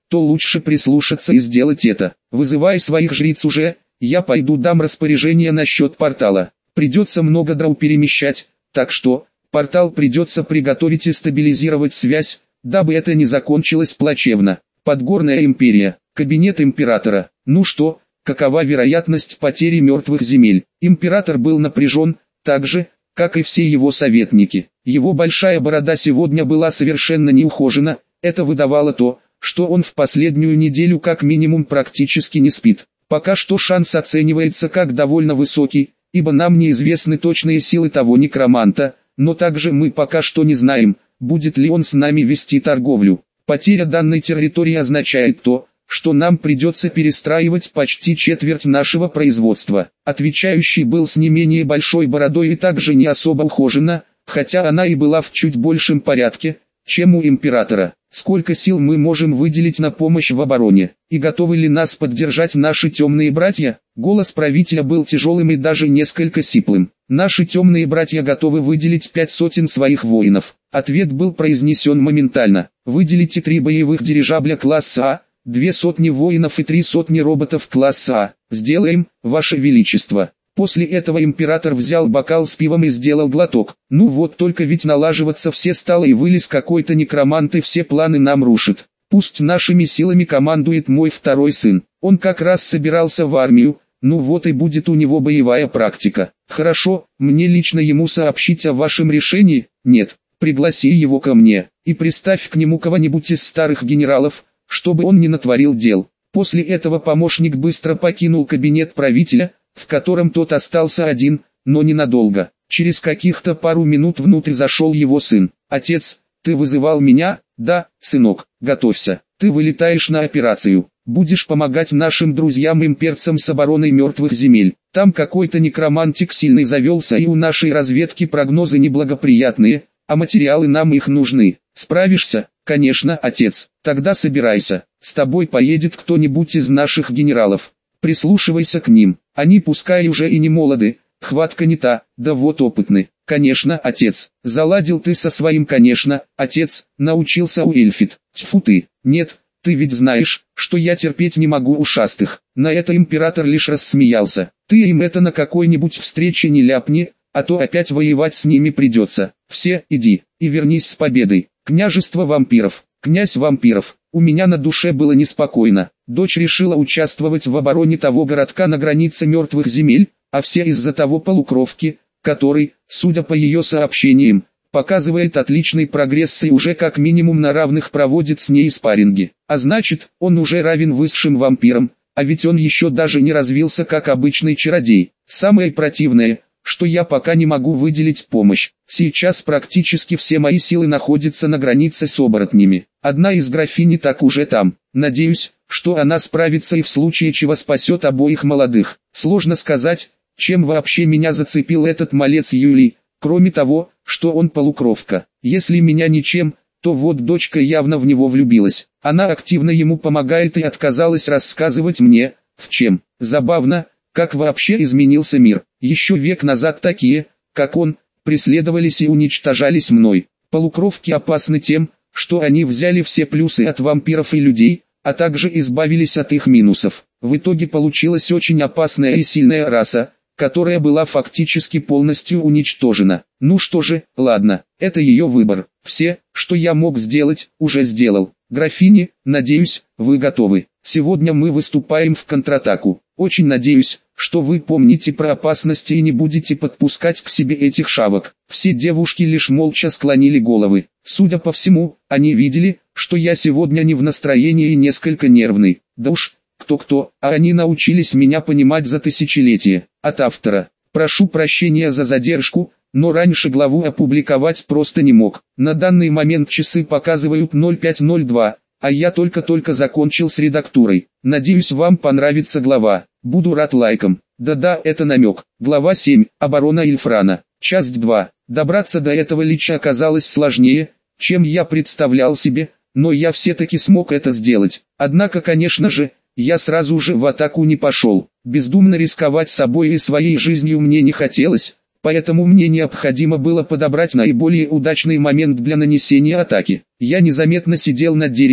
то лучше прислушаться и сделать это. Вызывай своих жриц уже, я пойду дам распоряжение насчет портала. Придется много дров перемещать, так что, портал придется приготовить и стабилизировать связь, дабы это не закончилось плачевно. Подгорная империя, кабинет императора. Ну что, какова вероятность потери мертвых земель? Император был напряжен, так же, как и все его советники. Его большая борода сегодня была совершенно неухожена, это выдавало то, что он в последнюю неделю как минимум практически не спит. Пока что шанс оценивается как довольно высокий, ибо нам неизвестны точные силы того некроманта, но также мы пока что не знаем, будет ли он с нами вести торговлю. Потеря данной территории означает то, что нам придется перестраивать почти четверть нашего производства. Отвечающий был с не менее большой бородой и также не особо ухожена, хотя она и была в чуть большем порядке, чем у императора. Сколько сил мы можем выделить на помощь в обороне? И готовы ли нас поддержать наши темные братья? Голос правителя был тяжелым и даже несколько сиплым. Наши темные братья готовы выделить пять сотен своих воинов. Ответ был произнесен моментально. Выделите три боевых дирижабля класса А, две сотни воинов и три сотни роботов класса А. Сделаем, Ваше Величество. После этого император взял бокал с пивом и сделал глоток. Ну вот только ведь налаживаться все стало и вылез какой-то некромант и все планы нам рушит. Пусть нашими силами командует мой второй сын. Он как раз собирался в армию, ну вот и будет у него боевая практика. Хорошо, мне лично ему сообщить о вашем решении? Нет, пригласи его ко мне, и приставь к нему кого-нибудь из старых генералов, чтобы он не натворил дел. После этого помощник быстро покинул кабинет правителя, в котором тот остался один, но ненадолго. Через каких-то пару минут внутрь зашел его сын. «Отец, ты вызывал меня?» «Да, сынок, готовься. Ты вылетаешь на операцию. Будешь помогать нашим друзьям-имперцам с обороной мертвых земель. Там какой-то некромантик сильный завелся и у нашей разведки прогнозы неблагоприятные, а материалы нам их нужны. Справишься?» «Конечно, отец. Тогда собирайся. С тобой поедет кто-нибудь из наших генералов. Прислушивайся к ним. Они пускай уже и не молоды, хватка не та, да вот опытны». «Конечно, отец. Заладил ты со своим, конечно, отец», научился у Эльфит. «Тьфу ты, нет, ты ведь знаешь, что я терпеть не могу ушастых». На это император лишь рассмеялся. «Ты им это на какой-нибудь встрече не ляпни, а то опять воевать с ними придется. Все, иди, и вернись с победой. Княжество вампиров, князь вампиров». У меня на душе было неспокойно. Дочь решила участвовать в обороне того городка на границе мертвых земель, а все из-за того полукровки, который, судя по ее сообщениям, показывает отличный прогресс и уже как минимум на равных проводит с ней спарринги. А значит, он уже равен высшим вампирам, а ведь он еще даже не развился как обычный чародей. Самое противное, что я пока не могу выделить помощь. Сейчас практически все мои силы находятся на границе с оборотнями. Одна из графини так уже там. Надеюсь, что она справится и в случае чего спасет обоих молодых. Сложно сказать, чем вообще меня зацепил этот малец Юлий, кроме того, что он полукровка. Если меня ничем, то вот дочка явно в него влюбилась. Она активно ему помогает и отказалась рассказывать мне, в чем. Забавно, как вообще изменился мир. Еще век назад такие, как он, преследовались и уничтожались мной. Полукровки опасны тем, что они взяли все плюсы от вампиров и людей, а также избавились от их минусов. В итоге получилась очень опасная и сильная раса, которая была фактически полностью уничтожена. Ну что же, ладно, это ее выбор. Все, что я мог сделать, уже сделал. Графини, надеюсь, вы готовы. Сегодня мы выступаем в контратаку. Очень надеюсь, что вы помните про опасности и не будете подпускать к себе этих шавок. Все девушки лишь молча склонили головы. Судя по всему, они видели, что я сегодня не в настроении и несколько нервный. Да уж, кто-кто, а они научились меня понимать за тысячелетия. От автора. Прошу прощения за задержку, но раньше главу опубликовать просто не мог. На данный момент часы показывают ноль пять ноль два, а я только-только закончил с редактурой. Надеюсь, вам понравится глава. Буду рад лайкам. Да-да, это намек. Глава семь. Оборона Ильфрана. Часть два. Добраться до этого лича оказалось сложнее, чем я представлял себе, но я все-таки смог это сделать. Однако, конечно же, я сразу же в атаку не пошел. Бездумно рисковать собой и своей жизнью мне не хотелось, поэтому мне необходимо было подобрать наиболее удачный момент для нанесения атаки. Я незаметно сидел на дереве,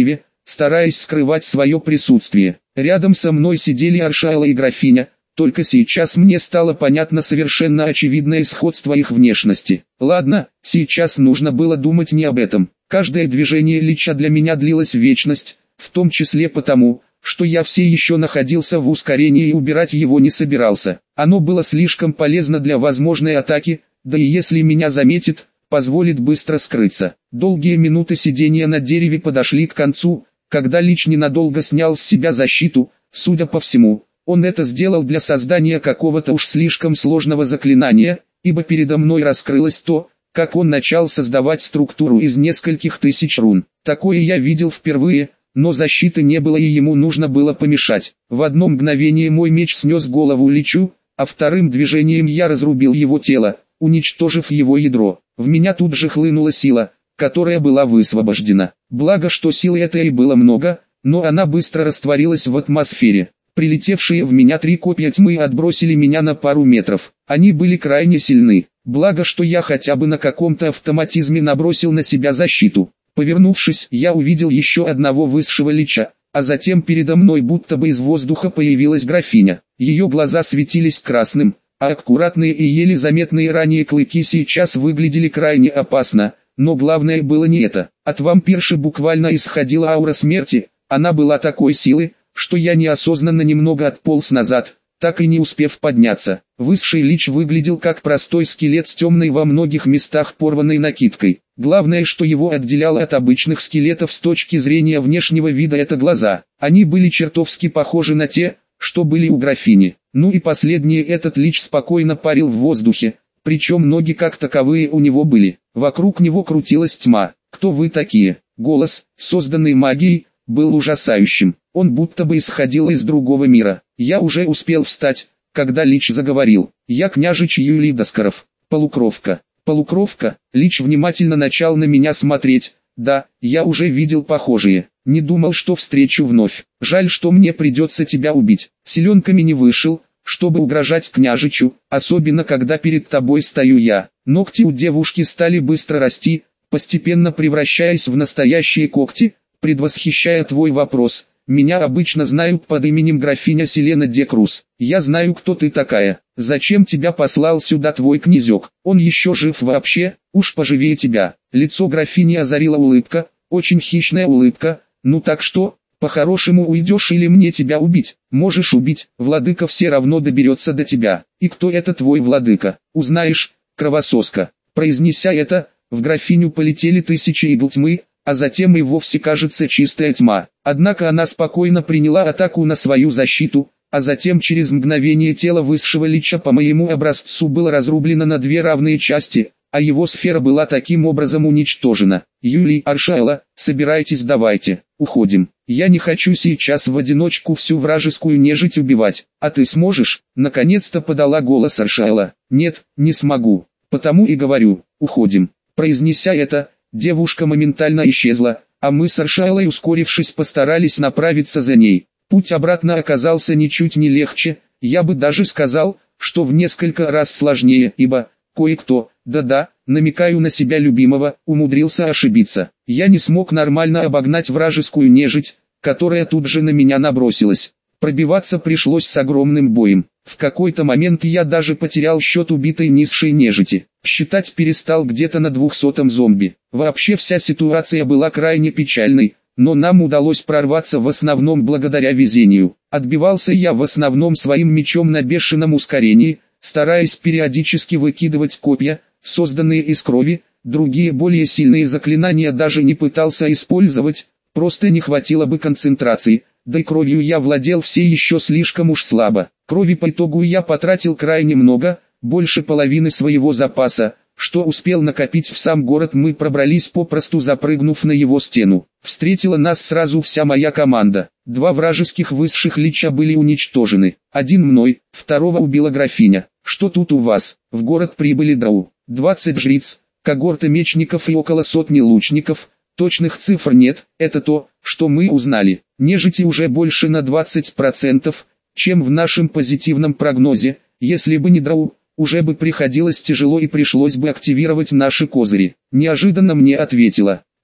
стараясь скрывать свое присутствие. Рядом со мной сидели Аршайла и графиня, только сейчас мне стало понятно совершенно очевидное сходство их внешности. Ладно, сейчас нужно было думать не об этом. Каждое движение Лича для меня длилось вечность, в том числе потому, что я все еще находился в ускорении и убирать его не собирался. Оно было слишком полезно для возможной атаки, да и если меня заметит, позволит быстро скрыться. Долгие минуты сидения на дереве подошли к концу, когда Лич ненадолго снял с себя защиту. Судя по всему, он это сделал для создания какого-то уж слишком сложного заклинания, ибо передо мной раскрылось то, как он начал создавать структуру из нескольких тысяч рун. Такое я видел впервые, но защиты не было и ему нужно было помешать. В одно мгновение мой меч снес голову Личу, а вторым движением я разрубил его тело, уничтожив его ядро. В меня тут же хлынула сила, которая была высвобождена. Благо, что силы этой было много, но она быстро растворилась в атмосфере. Прилетевшие в меня три копья тьмы отбросили меня на пару метров. Они были крайне сильны. Благо, что я хотя бы на каком-то автоматизме набросил на себя защиту. Повернувшись, я увидел еще одного высшего лича, а затем передо мной будто бы из воздуха появилась графиня. Ее глаза светились красным, а аккуратные и еле заметные ранее клыки сейчас выглядели крайне опасно, но главное было не это. От вампирши буквально исходила аура смерти, она была такой силы, что я неосознанно немного отполз назад, так и не успев подняться. Высший лич выглядел как простой скелет с темной во многих местах порванной накидкой. Главное, что его отделяло от обычных скелетов с точки зрения внешнего вида, это глаза. Они были чертовски похожи на те, что были у графини. Ну и последнее, этот лич спокойно парил в воздухе, причем ноги как таковые у него были. Вокруг него крутилась тьма. «Кто вы такие?» Голос, созданный магией, был ужасающим. Он будто бы исходил из другого мира. Я уже успел встать, когда Лич заговорил. «Я княжич Юлий Доскоров, полукровка». «Полукровка?» Лич внимательно начал на меня смотреть. «Да, я уже видел похожие. Не думал, что встречу вновь. Жаль, что мне придется тебя убить. Силенками не вышел, чтобы угрожать княжичу, особенно когда перед тобой стою я». Ногти у девушки стали быстро расти, постепенно превращаясь в настоящие когти. «Предвосхищая твой вопрос, меня обычно знают под именем графиня Селена де Круз. Я знаю, кто ты такая. Зачем тебя послал сюда твой князек? Он еще жив вообще? Уж поживее тебя». Лицо графини озарила улыбка, очень хищная улыбка. «Ну так что, по-хорошему уйдешь или мне тебя убить?» «Можешь убить, владыка все равно доберется до тебя». «И кто это твой владыка?» «Узнаешь, кровососка». Произнеся это, в графиню полетели тысячи игл тьмы, а затем и вовсе, кажется, чистая тьма. Однако она спокойно приняла атаку на свою защиту, а затем через мгновение тело высшего лича по моему образцу было разрублено на две равные части, а его сфера была таким образом уничтожена. «Юлий, Аршайла, собирайтесь, давайте, уходим. Я не хочу сейчас в одиночку всю вражескую нежить убивать. А ты сможешь?» Наконец-то подала голос Аршайла. «Нет, не смогу. Потому и говорю, уходим». Произнеся это, девушка моментально исчезла, а мы с Аршайлой, ускорившись, постарались направиться за ней. Путь обратно оказался ничуть не легче, я бы даже сказал, что в несколько раз сложнее, ибо кое-кто, да-да, намекаю на себя любимого, умудрился ошибиться. Я не смог нормально обогнать вражескую нежить, которая тут же на меня набросилась. Пробиваться пришлось с огромным боем. В какой-то момент я даже потерял счет убитой низшей нежити. Считать перестал где-то на двухсотом зомби. Вообще вся ситуация была крайне печальной, но нам удалось прорваться в основном благодаря везению. Отбивался я в основном своим мечом на бешеном ускорении, стараясь периодически выкидывать копья, созданные из крови. Другие более сильные заклинания даже не пытался использовать, просто не хватило бы концентрации. Да и кровью я владел все еще слишком уж слабо. Крови по итогу я потратил крайне много, больше половины своего запаса. Что успел накопить в сам город, мы пробрались, попросту запрыгнув на его стену. Встретила нас сразу вся моя команда. Два вражеских высших лича были уничтожены. Один мной, второго убила графиня. «Что тут у вас?» В город прибыли драу. двадцать жриц, когорта мечников и около сотни лучников. Точных цифр нет, это то, что мы узнали. Нежити уже больше на двадцать процентов, чем в нашем позитивном прогнозе. Если бы не драу, уже бы приходилось тяжело и пришлось бы активировать наши козыри. Неожиданно мне ответила Кили.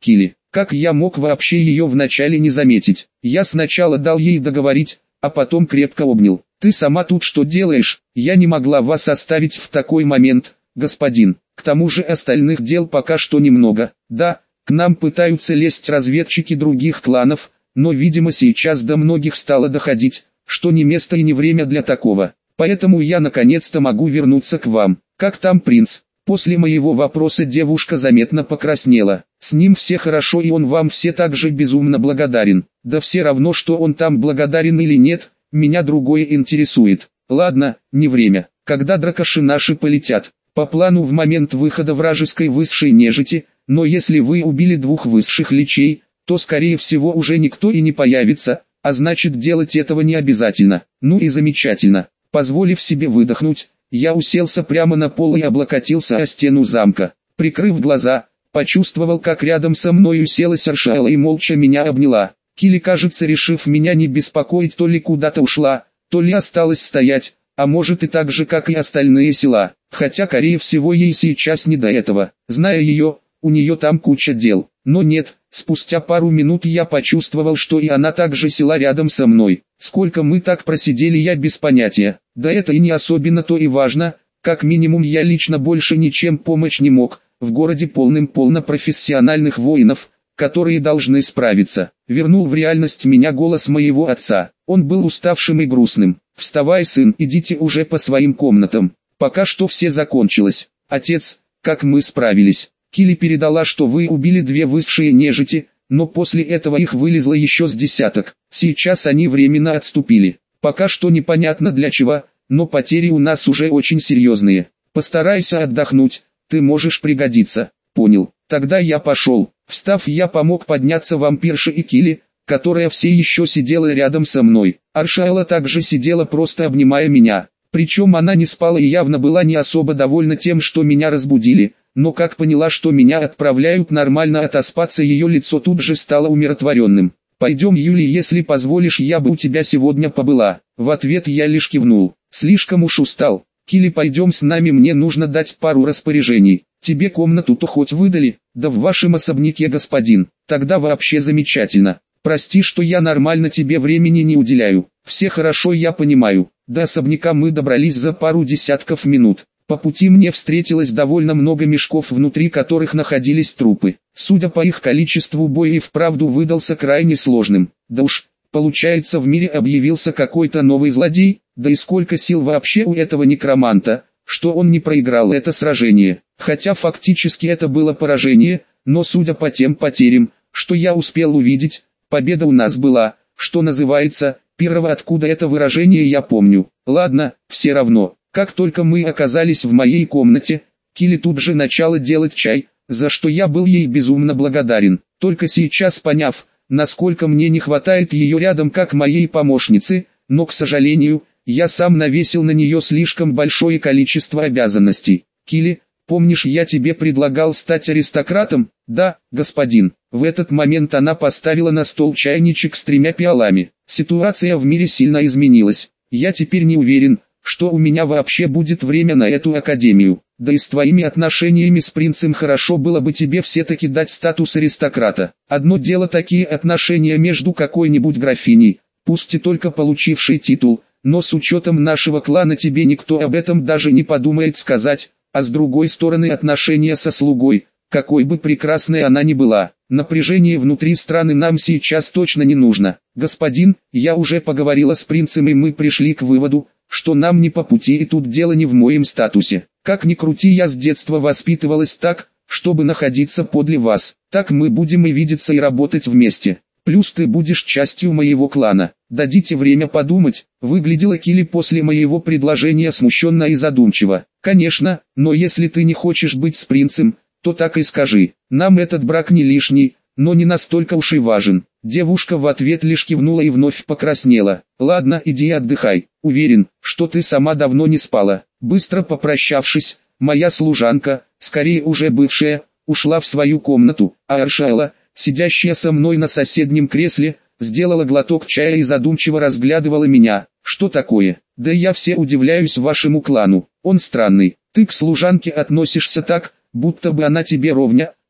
Как я мог вообще ее вначале не заметить? Я сначала дал ей договорить, а потом крепко обнял. Ты сама тут что делаешь? Я не могла вас оставить в такой момент, господин. К тому же остальных дел пока что немного. Да, к нам пытаются лезть разведчики других кланов, но видимо сейчас до многих стало доходить, что не место и не время для такого. Поэтому я наконец-то могу вернуться к вам. Как там принц? После моего вопроса девушка заметно покраснела. С ним все хорошо и он вам все так же безумно благодарен. Да все равно, что он там благодарен или нет, меня другое интересует. Ладно, не время. Когда дракоши наши полетят? По плану в момент выхода вражеской высшей нежити, но если вы убили двух высших личей, то скорее всего уже никто и не появится, а значит делать этого не обязательно. Ну и замечательно. Позволив себе выдохнуть, я уселся прямо на пол и облокотился о стену замка. Прикрыв глаза, почувствовал, как рядом со мной уселась Аршайла и молча меня обняла. Кили, кажется, решив меня не беспокоить, то ли куда-то ушла, то ли осталась стоять, а может и так же, как и остальные села. Хотя, скорее всего, ей сейчас не до этого. Зная ее, у нее там куча дел. Но нет, спустя пару минут я почувствовал, что и она также села рядом со мной. Сколько мы так просидели, я без понятия. Да это и не особенно то и важно, как минимум я лично больше ничем помочь не мог. В городе полным-полно профессиональных воинов, которые должны справиться. Вернул в реальность меня голос моего отца. Он был уставшим и грустным. «Вставай, сын, идите уже по своим комнатам. Пока что все закончилось. Отец, как мы справились?» Кили передала, что вы убили две высшие нежити, но после этого их вылезло еще с десяток. Сейчас они временно отступили. Пока что непонятно для чего, но потери у нас уже очень серьезные. Постарайся отдохнуть, ты можешь пригодиться. Понял. Тогда я пошел. Встав, я помог подняться вампирше и Кили, которая все еще сидела рядом со мной. Аршайла также сидела, просто обнимая меня. Причем она не спала и явно была не особо довольна тем, что меня разбудили. Но как поняла, что меня отправляют нормально отоспаться, ее лицо тут же стало умиротворенным. «Пойдем, Юли, если позволишь, я бы у тебя сегодня побыла». В ответ я лишь кивнул. «Слишком уж устал. Кили, пойдем с нами, мне нужно дать пару распоряжений. Тебе комнату-то хоть выдали?» «Да в вашем особняке, господин». «Тогда вообще замечательно. Прости, что я нормально тебе времени не уделяю. Все хорошо, я понимаю». До особняка мы добрались за пару десятков минут. По пути мне встретилось довольно много мешков, внутри которых находились трупы. Судя по их количеству, бой и вправду выдался крайне сложным. Да уж, получается, в мире объявился какой-то новый злодей, да и сколько сил вообще у этого некроманта, что он не проиграл это сражение. Хотя фактически это было поражение, но судя по тем потерям, что я успел увидеть, победа у нас была, что называется, первого, откуда это выражение я помню. Ладно, все равно. Как только мы оказались в моей комнате, Кили тут же начала делать чай, за что я был ей безумно благодарен. Только сейчас поняв, насколько мне не хватает ее рядом как моей помощницы, но, к сожалению, я сам навесил на нее слишком большое количество обязанностей. «Кили, помнишь, я тебе предлагал стать аристократом?» «Да, господин». В этот момент она поставила на стол чайничек с тремя пиалами. Ситуация в мире сильно изменилась. Я теперь не уверен, что у меня вообще будет время на эту академию. Да и с твоими отношениями с принцем хорошо было бы тебе все-таки дать статус аристократа. Одно дело такие отношения между какой-нибудь графиней, пусть и только получившей титул, но с учетом нашего клана тебе никто об этом даже не подумает сказать, а с другой стороны отношения со слугой, какой бы прекрасной она ни была. Напряжение внутри страны нам сейчас точно не нужно. Господин, я уже поговорила с принцем и мы пришли к выводу, что нам не по пути, и тут дело не в моем статусе. Как ни крути, я с детства воспитывалась так, чтобы находиться подле вас. Так мы будем и видеться, и работать вместе. Плюс ты будешь частью моего клана. Дадите время подумать. Выглядела Кили после моего предложения смущенно и задумчиво. Конечно, но если ты не хочешь быть с принцем, то так и скажи. Нам этот брак не лишний, но не настолько уж и важен. Девушка в ответ лишь кивнула и вновь покраснела. «Ладно, иди отдыхай. Уверен, что ты сама давно не спала». Быстро попрощавшись, моя служанка, скорее уже бывшая, ушла в свою комнату, а Аршайла, сидящая со мной на соседнем кресле, сделала глоток чая и задумчиво разглядывала меня. «Что такое? Да я все удивляюсь вашему клану. Он странный. Ты к служанке относишься так, будто бы она тебе ровня,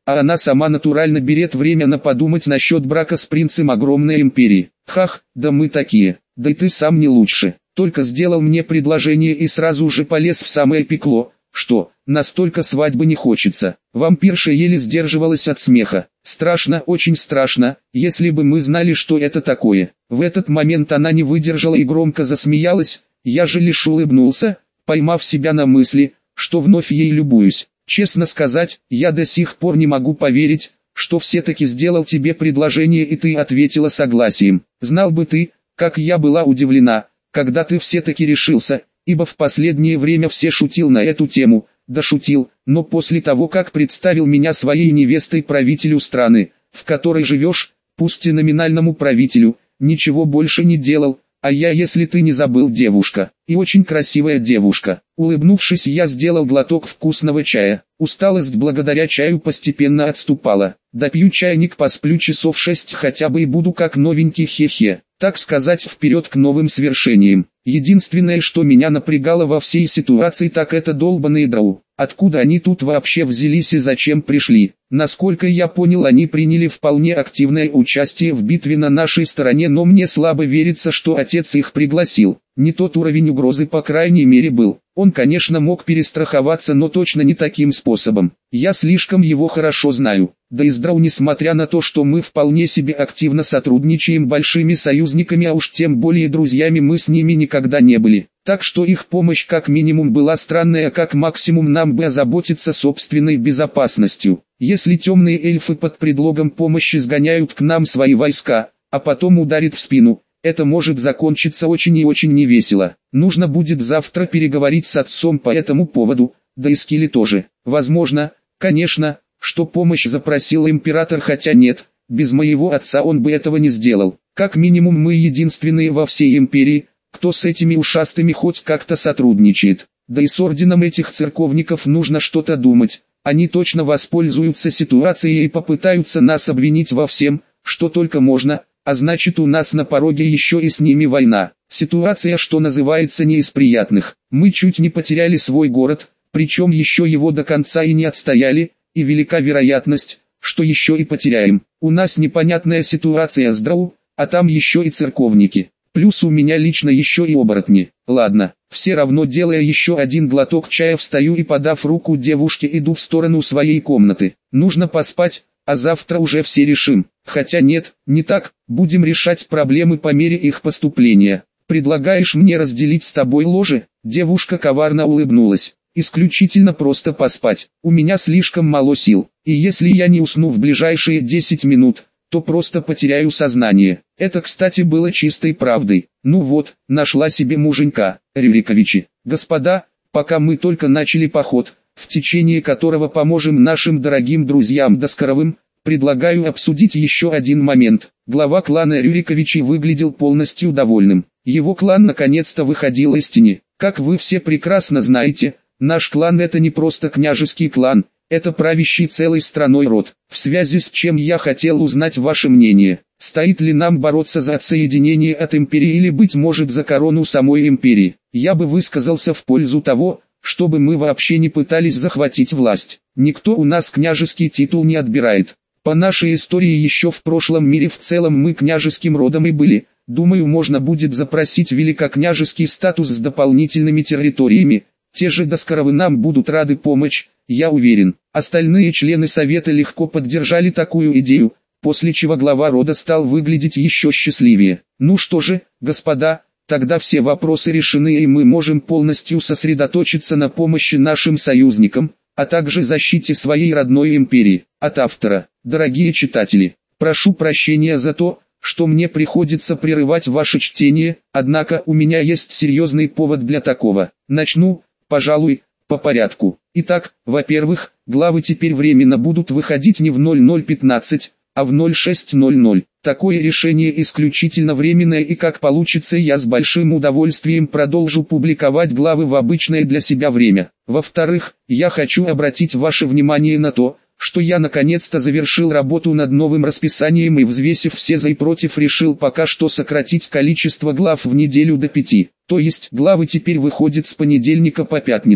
а она сама натурально берет время на подумать насчет брака с принцем огромной империи. Хах, да мы такие, да и ты сам не лучше, только сделал мне предложение и сразу же полез в самое пекло. Что, настолько свадьбы не хочется? Вампирша еле сдерживалась от смеха. Страшно, очень страшно, если бы мы знали, что это такое. В этот момент она не выдержала и громко засмеялась, я же лишь улыбнулся, поймав себя на мысли, что вновь ей любуюсь. Честно сказать, я до сих пор не могу поверить, что все-таки сделал тебе предложение и ты ответила согласием. Знал бы ты, как я была удивлена, когда ты все-таки решился, ибо в последнее время все шутил на эту тему, да шутил, но после того как представил меня своей невестой правителю страны, в которой живешь, пусть и номинальному правителю, ничего больше не делал, а я, если ты не забыл, девушка, и очень красивая девушка. Улыбнувшись, я сделал глоток вкусного чая, усталость благодаря чаю постепенно отступала, допью чайник, посплю часов шесть хотя бы и буду как новенький, хе-хе, так сказать, вперед к новым свершениям. Единственное, что меня напрягало во всей ситуации, так это долбаные драу. Откуда они тут вообще взялись и зачем пришли? Насколько я понял, они приняли вполне активное участие в битве на нашей стороне, но мне слабо верится, что отец их пригласил. Не тот уровень угрозы по крайней мере был. Он, конечно, мог перестраховаться, но точно не таким способом. Я слишком его хорошо знаю. Да и с драу, несмотря на то, что мы вполне себе активно сотрудничаем большими союзниками, а уж тем более друзьями, мы с ними никогда не были. Так что их помощь как минимум была странная, а как максимум нам бы озаботиться собственной безопасностью. Если темные эльфы под предлогом помощи сгоняют к нам свои войска, а потом ударят в спину, это может закончиться очень и очень невесело. Нужно будет завтра переговорить с отцом по этому поводу, да и с Килли тоже. Возможно, конечно, что помощь запросил император, хотя нет, без моего отца он бы этого не сделал. Как минимум мы единственные во всей империи, кто с этими ушастыми хоть как-то сотрудничает. Да и с орденом этих церковников нужно что-то думать. Они точно воспользуются ситуацией и попытаются нас обвинить во всем, что только можно, а значит, у нас на пороге еще и с ними война. Ситуация, что называется, не из приятных. Мы чуть не потеряли свой город, причем еще его до конца и не отстояли, и велика вероятность, что еще и потеряем. У нас непонятная ситуация с драу, а там еще и церковники. Плюс у меня лично еще и оборотни. Ладно, все равно, делая еще один глоток чая, встаю и, подав руку девушке, иду в сторону своей комнаты. Нужно поспать, а завтра уже все решим. Хотя нет, не так, будем решать проблемы по мере их поступления. Предлагаешь мне разделить с тобой ложе? Девушка коварно улыбнулась. Исключительно просто поспать. У меня слишком мало сил, и если я не усну в ближайшие десять минут, то просто потеряю сознание. Это, кстати, было чистой правдой. Ну вот, нашла себе муженька. Рюриковичи, господа, пока мы только начали поход, в течение которого поможем нашим дорогим друзьям Доскоровым, предлагаю обсудить еще один момент. Глава клана Рюриковичей выглядел полностью довольным. Его клан наконец-то выходил из тени. Как вы все прекрасно знаете, наш клан — это не просто княжеский клан, это правящий целой страной род, в связи с чем я хотел узнать ваше мнение. Стоит ли нам бороться за отсоединение от империи или, быть может, за корону самой империи? Я бы высказался в пользу того, чтобы мы вообще не пытались захватить власть. Никто у нас княжеский титул не отбирает. По нашей истории еще в прошлом мире в целом мы княжеским родом и были. Думаю, можно будет запросить великокняжеский статус с дополнительными территориями. Те же Доскоровы нам будут рады помочь, я уверен. Остальные члены совета легко поддержали такую идею, после чего глава рода стал выглядеть еще счастливее. Ну что же, господа, тогда все вопросы решены, и мы можем полностью сосредоточиться на помощи нашим союзникам, а также защите своей родной империи. От автора. Дорогие читатели, прошу прощения за то, что мне приходится прерывать ваше чтение, однако у меня есть серьезный повод для такого. Начну, пожалуй, по порядку. Итак, во-первых, главы теперь временно будут выходить не в ноль ноль пятнадцать, а в ноль шесть ноль ноль. Такое решение исключительно временное, и как получится, я с большим удовольствием продолжу публиковать главы в обычное для себя время. Во-вторых, я хочу обратить ваше внимание на то, что я наконец-то завершил работу над новым расписанием и, взвесив все за и против, решил пока что сократить количество глав в неделю до пяти. То есть главы теперь выходят с понедельника по пятницу.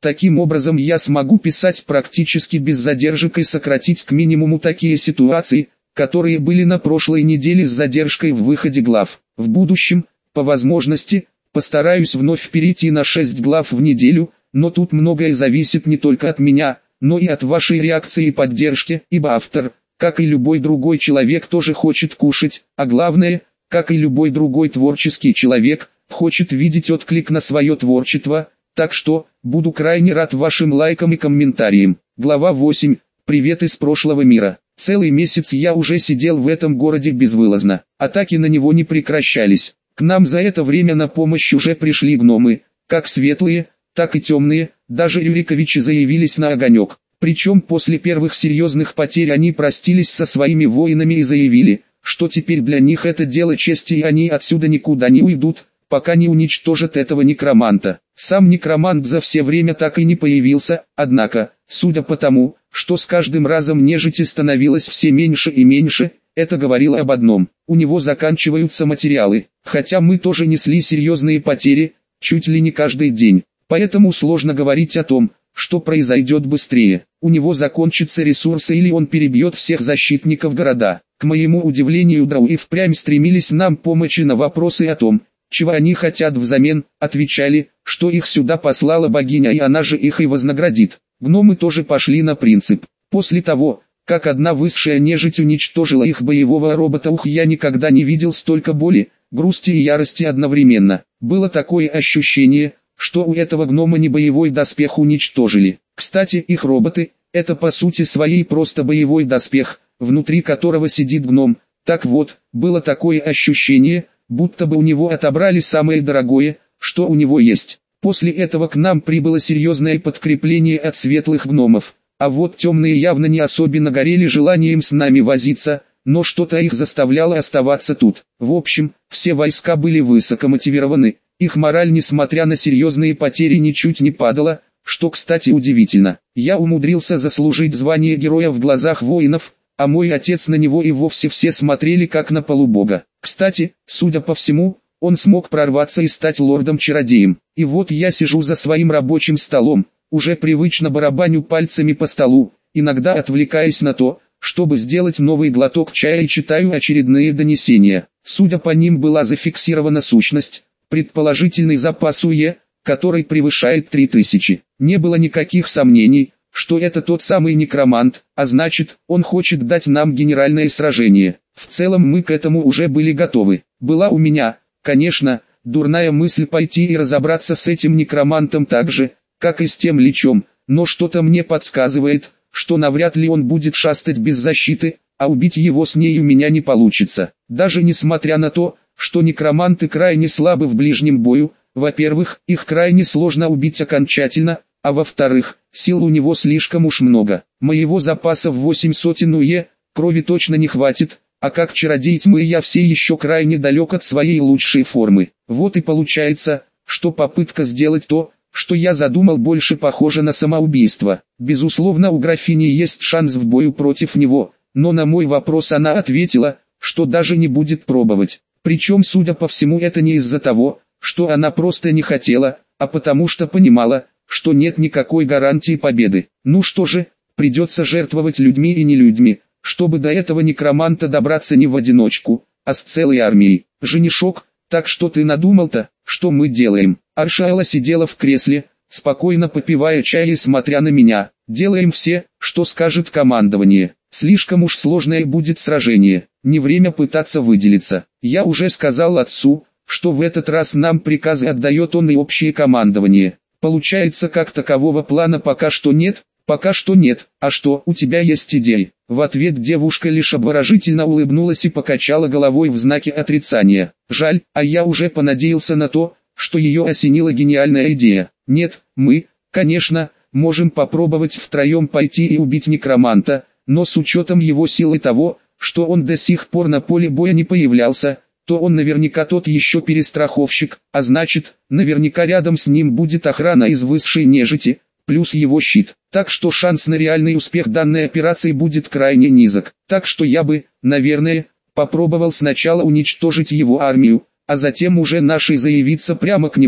Таким образом я смогу писать практически без задержек и сократить к минимуму такие ситуации, которые были на прошлой неделе с задержкой в выходе глав. В будущем, по возможности, постараюсь вновь перейти на шесть глав в неделю, но тут многое зависит не только от меня, но и от вашей реакции и поддержки, ибо автор, как и любой другой человек, тоже хочет кушать, а главное, как и любой другой творческий человек, хочет видеть отклик на свое творчество, так что, буду крайне рад вашим лайкам и комментариям. Глава восемь. Привет из прошлого мира. Целый месяц я уже сидел в этом городе безвылазно. Атаки на него не прекращались. К нам за это время на помощь уже пришли гномы, как светлые, так и темные, даже Рюриковичи заявились на огонек. Причем после первых серьезных потерь они простились со своими воинами и заявили, что теперь для них это дело чести и они отсюда никуда не уйдут, пока не уничтожат этого некроманта. Сам некромант за все время так и не появился, однако, судя по тому, что с каждым разом нежити становилось все меньше и меньше, это говорило об одном: у него заканчиваются материалы, хотя мы тоже несли серьезные потери, чуть ли не каждый день, поэтому сложно говорить о том, что произойдет быстрее. У него закончатся ресурсы или он перебьет всех защитников города. К моему удивлению, драу и впрямь стремились нам помочи на вопросы о том, чего они хотят взамен, отвечали, что их сюда послала богиня и она же их и вознаградит. Гномы тоже пошли на принцип. После того, как одна высшая нежить уничтожила их боевого робота, ух, я никогда не видел столько боли, грусти и ярости одновременно. Было такое ощущение, что у этого гнома не боевой доспех уничтожили. Кстати, их роботы – это по сути своей просто боевой доспех, внутри которого сидит гном. Так вот, было такое ощущение, будто бы у него отобрали самое дорогое, что у него есть. После этого к нам прибыло серьезное подкрепление от светлых гномов, а вот темные явно не особенно горели желанием с нами возиться, но что-то их заставляло оставаться тут. В общем, все войска были высокомотивированы, их мораль несмотря на серьезные потери ничуть не падала, что кстати удивительно. Я умудрился заслужить звание героя в глазах воинов, а мой отец на него и вовсе все смотрели как на полубога. Кстати, судя по всему, он смог прорваться и стать лордом-чародеем. И вот я сижу за своим рабочим столом, уже привычно барабаню пальцами по столу, иногда отвлекаясь на то, чтобы сделать новый глоток чая, и читаю очередные донесения. Судя по ним, была зафиксирована сущность, предположительный запас УЕ, который превышает три тысячи. Не было никаких сомнений, что это тот самый некромант, а значит, он хочет дать нам генеральное сражение. В целом мы к этому уже были готовы. Была у меня, конечно, дурная мысль пойти и разобраться с этим некромантом так же, как и с тем личом, но что-то мне подсказывает, что навряд ли он будет шастать без защиты, а убить его с ней у меня не получится. Даже несмотря на то, что некроманты крайне слабы в ближнем бою, во-первых, их крайне сложно убить окончательно, а во-вторых, сил у него слишком уж много. Моего запаса в восемь сотен УЕ, крови точно не хватит, а как чародей тьмы я все еще крайне далек от своей лучшей формы. Вот и получается, что попытка сделать то, что я задумал, больше похожа на самоубийство. Безусловно, у графини есть шанс в бою против него, но на мой вопрос она ответила, что даже не будет пробовать. Причем, судя по всему, это не из-за того, что она просто не хотела, а потому что понимала, что нет никакой гарантии победы. Ну что же, придется жертвовать людьми и не людьми, чтобы до этого некроманта добраться не в одиночку, а с целой армией. Женишок, так что ты надумал-то, что мы делаем? Аршайла сидела в кресле, спокойно попивая чай и смотря на меня. Делаем все, что скажет командование. Слишком уж сложное будет сражение, не время пытаться выделиться. Я уже сказал отцу, что в этот раз нам приказы отдает он и общее командование. Получается, как такового плана пока что нет, пока что нет. А что, у тебя есть идеи? В ответ девушка лишь обворожительно улыбнулась и покачала головой в знаке отрицания. Жаль, а я уже понадеялся на то, что ее осенила гениальная идея. Нет, мы, конечно, можем попробовать втроем пойти и убить некроманта, но с учетом его силы того, что он до сих пор на поле боя не появлялся, то он наверняка тот еще перестраховщик, а значит, наверняка рядом с ним будет охрана из высшей нежити, плюс его щит. Так что шанс на реальный успех данной операции будет крайне низок. Так что я бы, наверное, попробовал сначала уничтожить его армию, а затем уже нашей заявиться прямо к нему.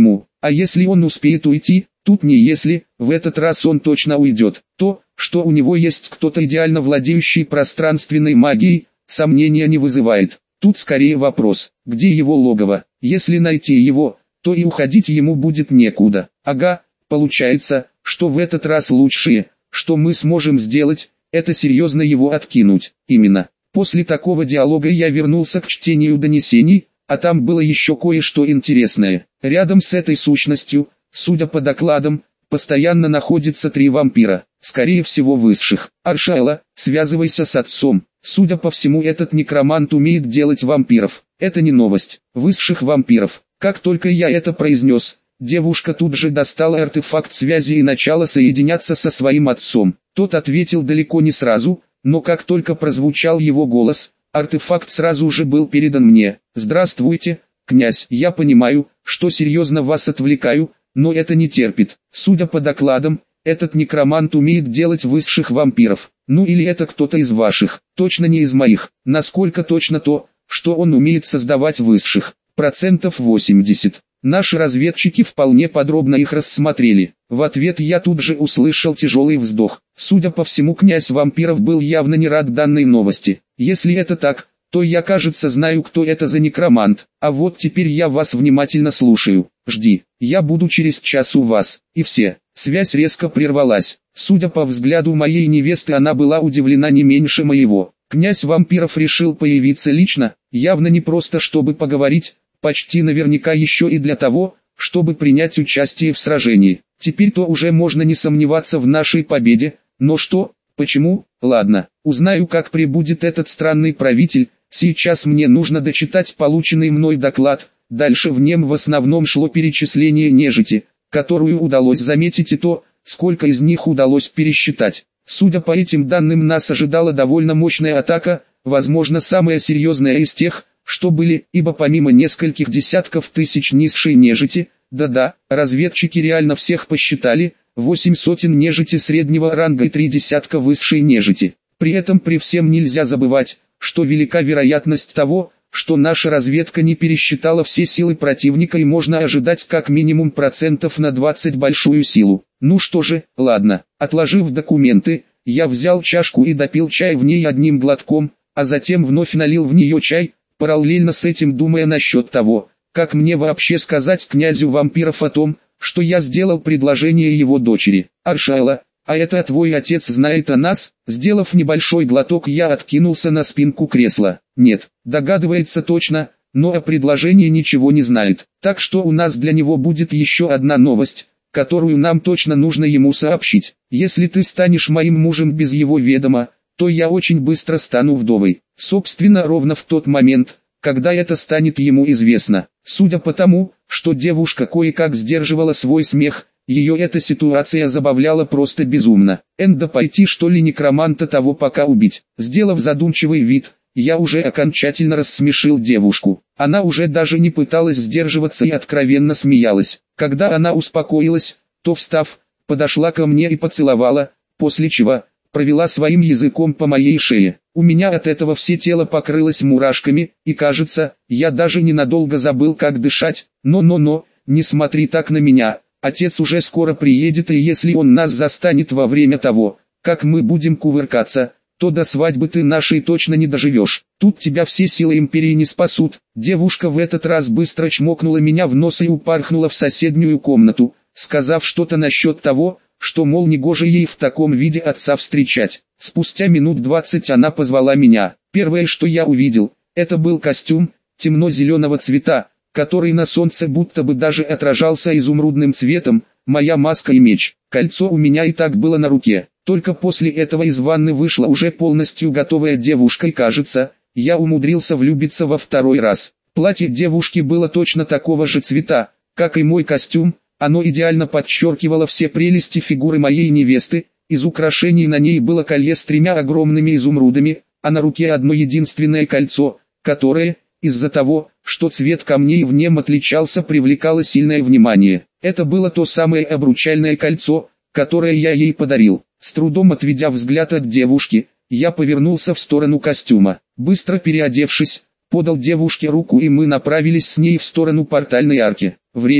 А если он успеет уйти? Тут не если, в этот раз он точно уйдет. То, что у него есть кто-то идеально владеющий пространственной магией, сомнения не вызывает. Тут скорее вопрос, где его логово. Если найти его, то и уходить ему будет некуда. Ага, получается, что в этот раз лучшее, что мы сможем сделать, это серьезно его откинуть. Именно. После такого диалога я вернулся к чтению донесений, а там было еще кое-что интересное. Рядом с этой сущностью, судя по докладам, постоянно находится три вампира, скорее всего высших. Аршайла, связывайся с отцом. Судя по всему, этот некромант умеет делать вампиров. Это не новость. Высших вампиров. Как только я это произнес, девушка тут же достала артефакт связи и начала соединяться со своим отцом. Тот ответил далеко не сразу, но как только прозвучал его голос, артефакт сразу же был передан мне. «Здравствуйте, князь, я понимаю, что серьезно вас отвлекаю, но это не терпит. Судя по докладам, этот некромант умеет делать высших вампиров. Ну или это кто-то из ваших, точно не из моих. Насколько точно то, что он умеет создавать высших? Процентов восемьдесят. Наши разведчики вполне подробно их рассмотрели. В ответ я тут же услышал тяжелый вздох. Судя по всему, князь вампиров был явно не рад данной новости. Если это так, то я, кажется, знаю, кто это за некромант. А вот теперь я вас внимательно слушаю. Жди, я буду через час у вас. И все. Связь резко прервалась. Судя по взгляду моей невесты, она была удивлена не меньше моего. Князь вампиров решил появиться лично, явно не просто чтобы поговорить, почти наверняка еще и для того, чтобы принять участие в сражении. Теперь-то уже можно не сомневаться в нашей победе, но что, почему, ладно, узнаю, как прибудет этот странный правитель. Сейчас мне нужно дочитать полученный мной доклад. Дальше в нем в основном шло перечисление нежити, которую удалось заметить, и то, сколько из них удалось пересчитать. Судя по этим данным, нас ожидала довольно мощная атака, возможно самая серьезная из тех, что были, ибо помимо нескольких десятков тысяч низшей нежити, да-да, разведчики реально всех посчитали, восемь сотен нежити среднего ранга и три десятка высшей нежити. При этом при всем нельзя забывать, что велика вероятность того, что наша разведка не пересчитала все силы противника, и можно ожидать как минимум процентов на двадцать большую силу. Ну что же, ладно, отложив документы, я взял чашку и допил чай в ней одним глотком, а затем вновь налил в нее чай, параллельно с этим думая насчет того, как мне вообще сказать князю вампиров о том, что я сделал предложение его дочери. Аршайла, а это твой отец знает о нас? Сделав небольшой глоток, я откинулся на спинку кресла. Нет, догадывается точно, но о предложении ничего не знает. Так что у нас для него будет еще одна новость, которую нам точно нужно ему сообщить. Если ты станешь моим мужем без его ведома, то я очень быстро стану вдовой. Собственно, ровно в тот момент, когда это станет ему известно. Судя по тому, что девушка кое-как сдерживала свой смех, ее эта ситуация забавляла просто безумно. Энда пойти что ли некроманта того пока убить. Сделав задумчивый вид, я уже окончательно рассмешил девушку. Она уже даже не пыталась сдерживаться и откровенно смеялась. Когда она успокоилась, то встав, подошла ко мне и поцеловала, после чего провела своим языком по моей шее. У меня от этого все тело покрылось мурашками, и кажется, я даже ненадолго забыл, как дышать. Но-но-но, не смотри так на меня. Отец уже скоро приедет, и если он нас застанет во время того, как мы будем кувыркаться, то до свадьбы ты нашей точно не доживешь. Тут тебя все силы империи не спасут. Девушка в этот раз быстро чмокнула меня в нос и упорхнула в соседнюю комнату, сказав что-то насчет того, что, мол, негоже ей в таком виде отца встречать. Спустя минут двадцать она позвала меня. Первое, что я увидел, это был костюм темно-зеленого цвета, который на солнце будто бы даже отражался изумрудным цветом, моя маска и меч. Кольцо у меня и так было на руке. Только после этого из ванны вышла уже полностью готовая девушка, и кажется, я умудрился влюбиться во второй раз. Платье девушки было точно такого же цвета, как и мой костюм, оно идеально подчеркивало все прелести фигуры моей невесты. Из украшений на ней было колье с тремя огромными изумрудами, а на руке одно единственное кольцо, которое, из-за того, что цвет камней в нем отличался, привлекало сильное внимание. Это было то самое обручальное кольцо, которое я ей подарил. С трудом отведя взгляд от девушки, я повернулся в сторону костюма. Быстро переодевшись, подал девушке руку, и мы направились с ней в сторону портальной арки. Время,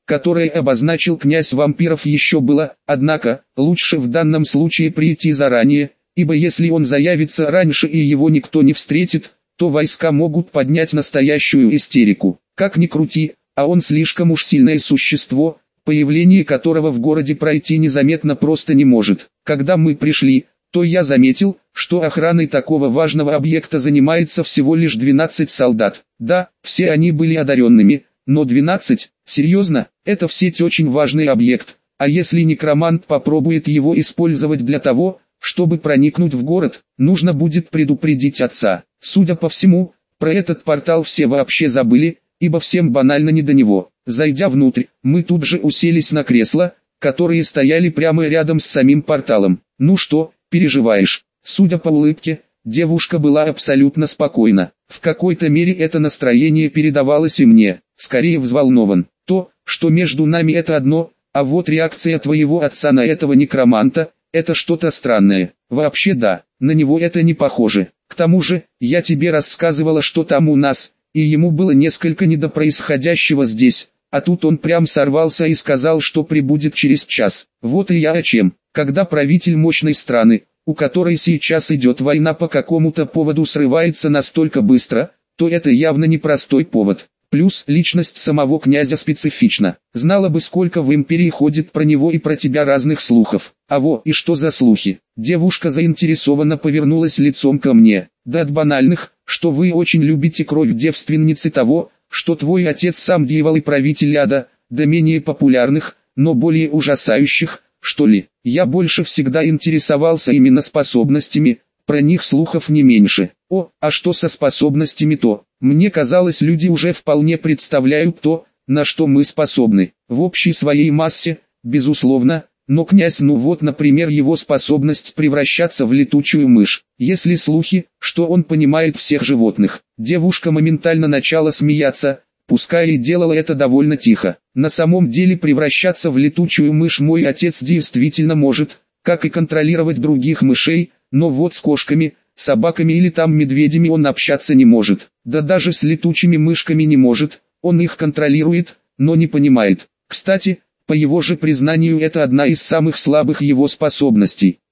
которое обозначил князь вампиров, еще было, однако, лучше в данном случае прийти заранее, ибо если он заявится раньше и его никто не встретит, то войска могут поднять настоящую истерику. Как ни крути, а он слишком уж сильное существо, появление которого в городе пройти незаметно просто не может. Когда мы пришли, то я заметил, что охраной такого важного объекта занимается всего лишь двенадцать солдат. Да, все они были одаренными, но двенадцать, серьезно, это в сеть очень важный объект, а если некромант попробует его использовать для того, чтобы проникнуть в город, нужно будет предупредить отца. Судя по всему, про этот портал все вообще забыли, ибо всем банально не до него. Зайдя внутрь, мы тут же уселись на кресла, которые стояли прямо рядом с самим порталом. «Ну что, переживаешь?» Судя по улыбке, девушка была абсолютно спокойна. В какой-то мере это настроение передавалось и мне, скорее взволнован. То, что между нами, это одно, а вот реакция твоего отца на этого некроманта, это что-то странное. Вообще да, на него это не похоже. К тому же, я тебе рассказывала, что там у нас, и ему было несколько не до происходящего здесь, а тут он прям сорвался и сказал, что прибудет через час. Вот и я о чем. Когда правитель мощной страны, у которой сейчас идет война, по какому-то поводу срывается настолько быстро, то это явно непростой повод. Плюс личность самого князя специфична. Знала бы, сколько в империи ходит про него и про тебя разных слухов. А во, и что за слухи? Девушка заинтересованно повернулась лицом ко мне. Да от банальных, что вы очень любите кровь девственницы, того, что твой отец сам дьявол и правитель ада, до менее популярных, но более ужасающих, что ли. Я больше всегда интересовался именно способностями, про них слухов не меньше. О, а что со способностями-то? Мне казалось, люди уже вполне представляют то, на что мы способны. В общей своей массе, безусловно, но князь, ну вот, например, его способность превращаться в летучую мышь. Если слухи, что он понимает всех животных. Девушка моментально начала смеяться, пускай и делала это довольно тихо. На самом деле превращаться в летучую мышь мой отец действительно может, как и контролировать других мышей, но вот с кошками, собаками или там медведями он общаться не может. Да даже с летучими мышками не может, он их контролирует, но не понимает. Кстати, по его же признанию, это одна из самых слабых его способностей.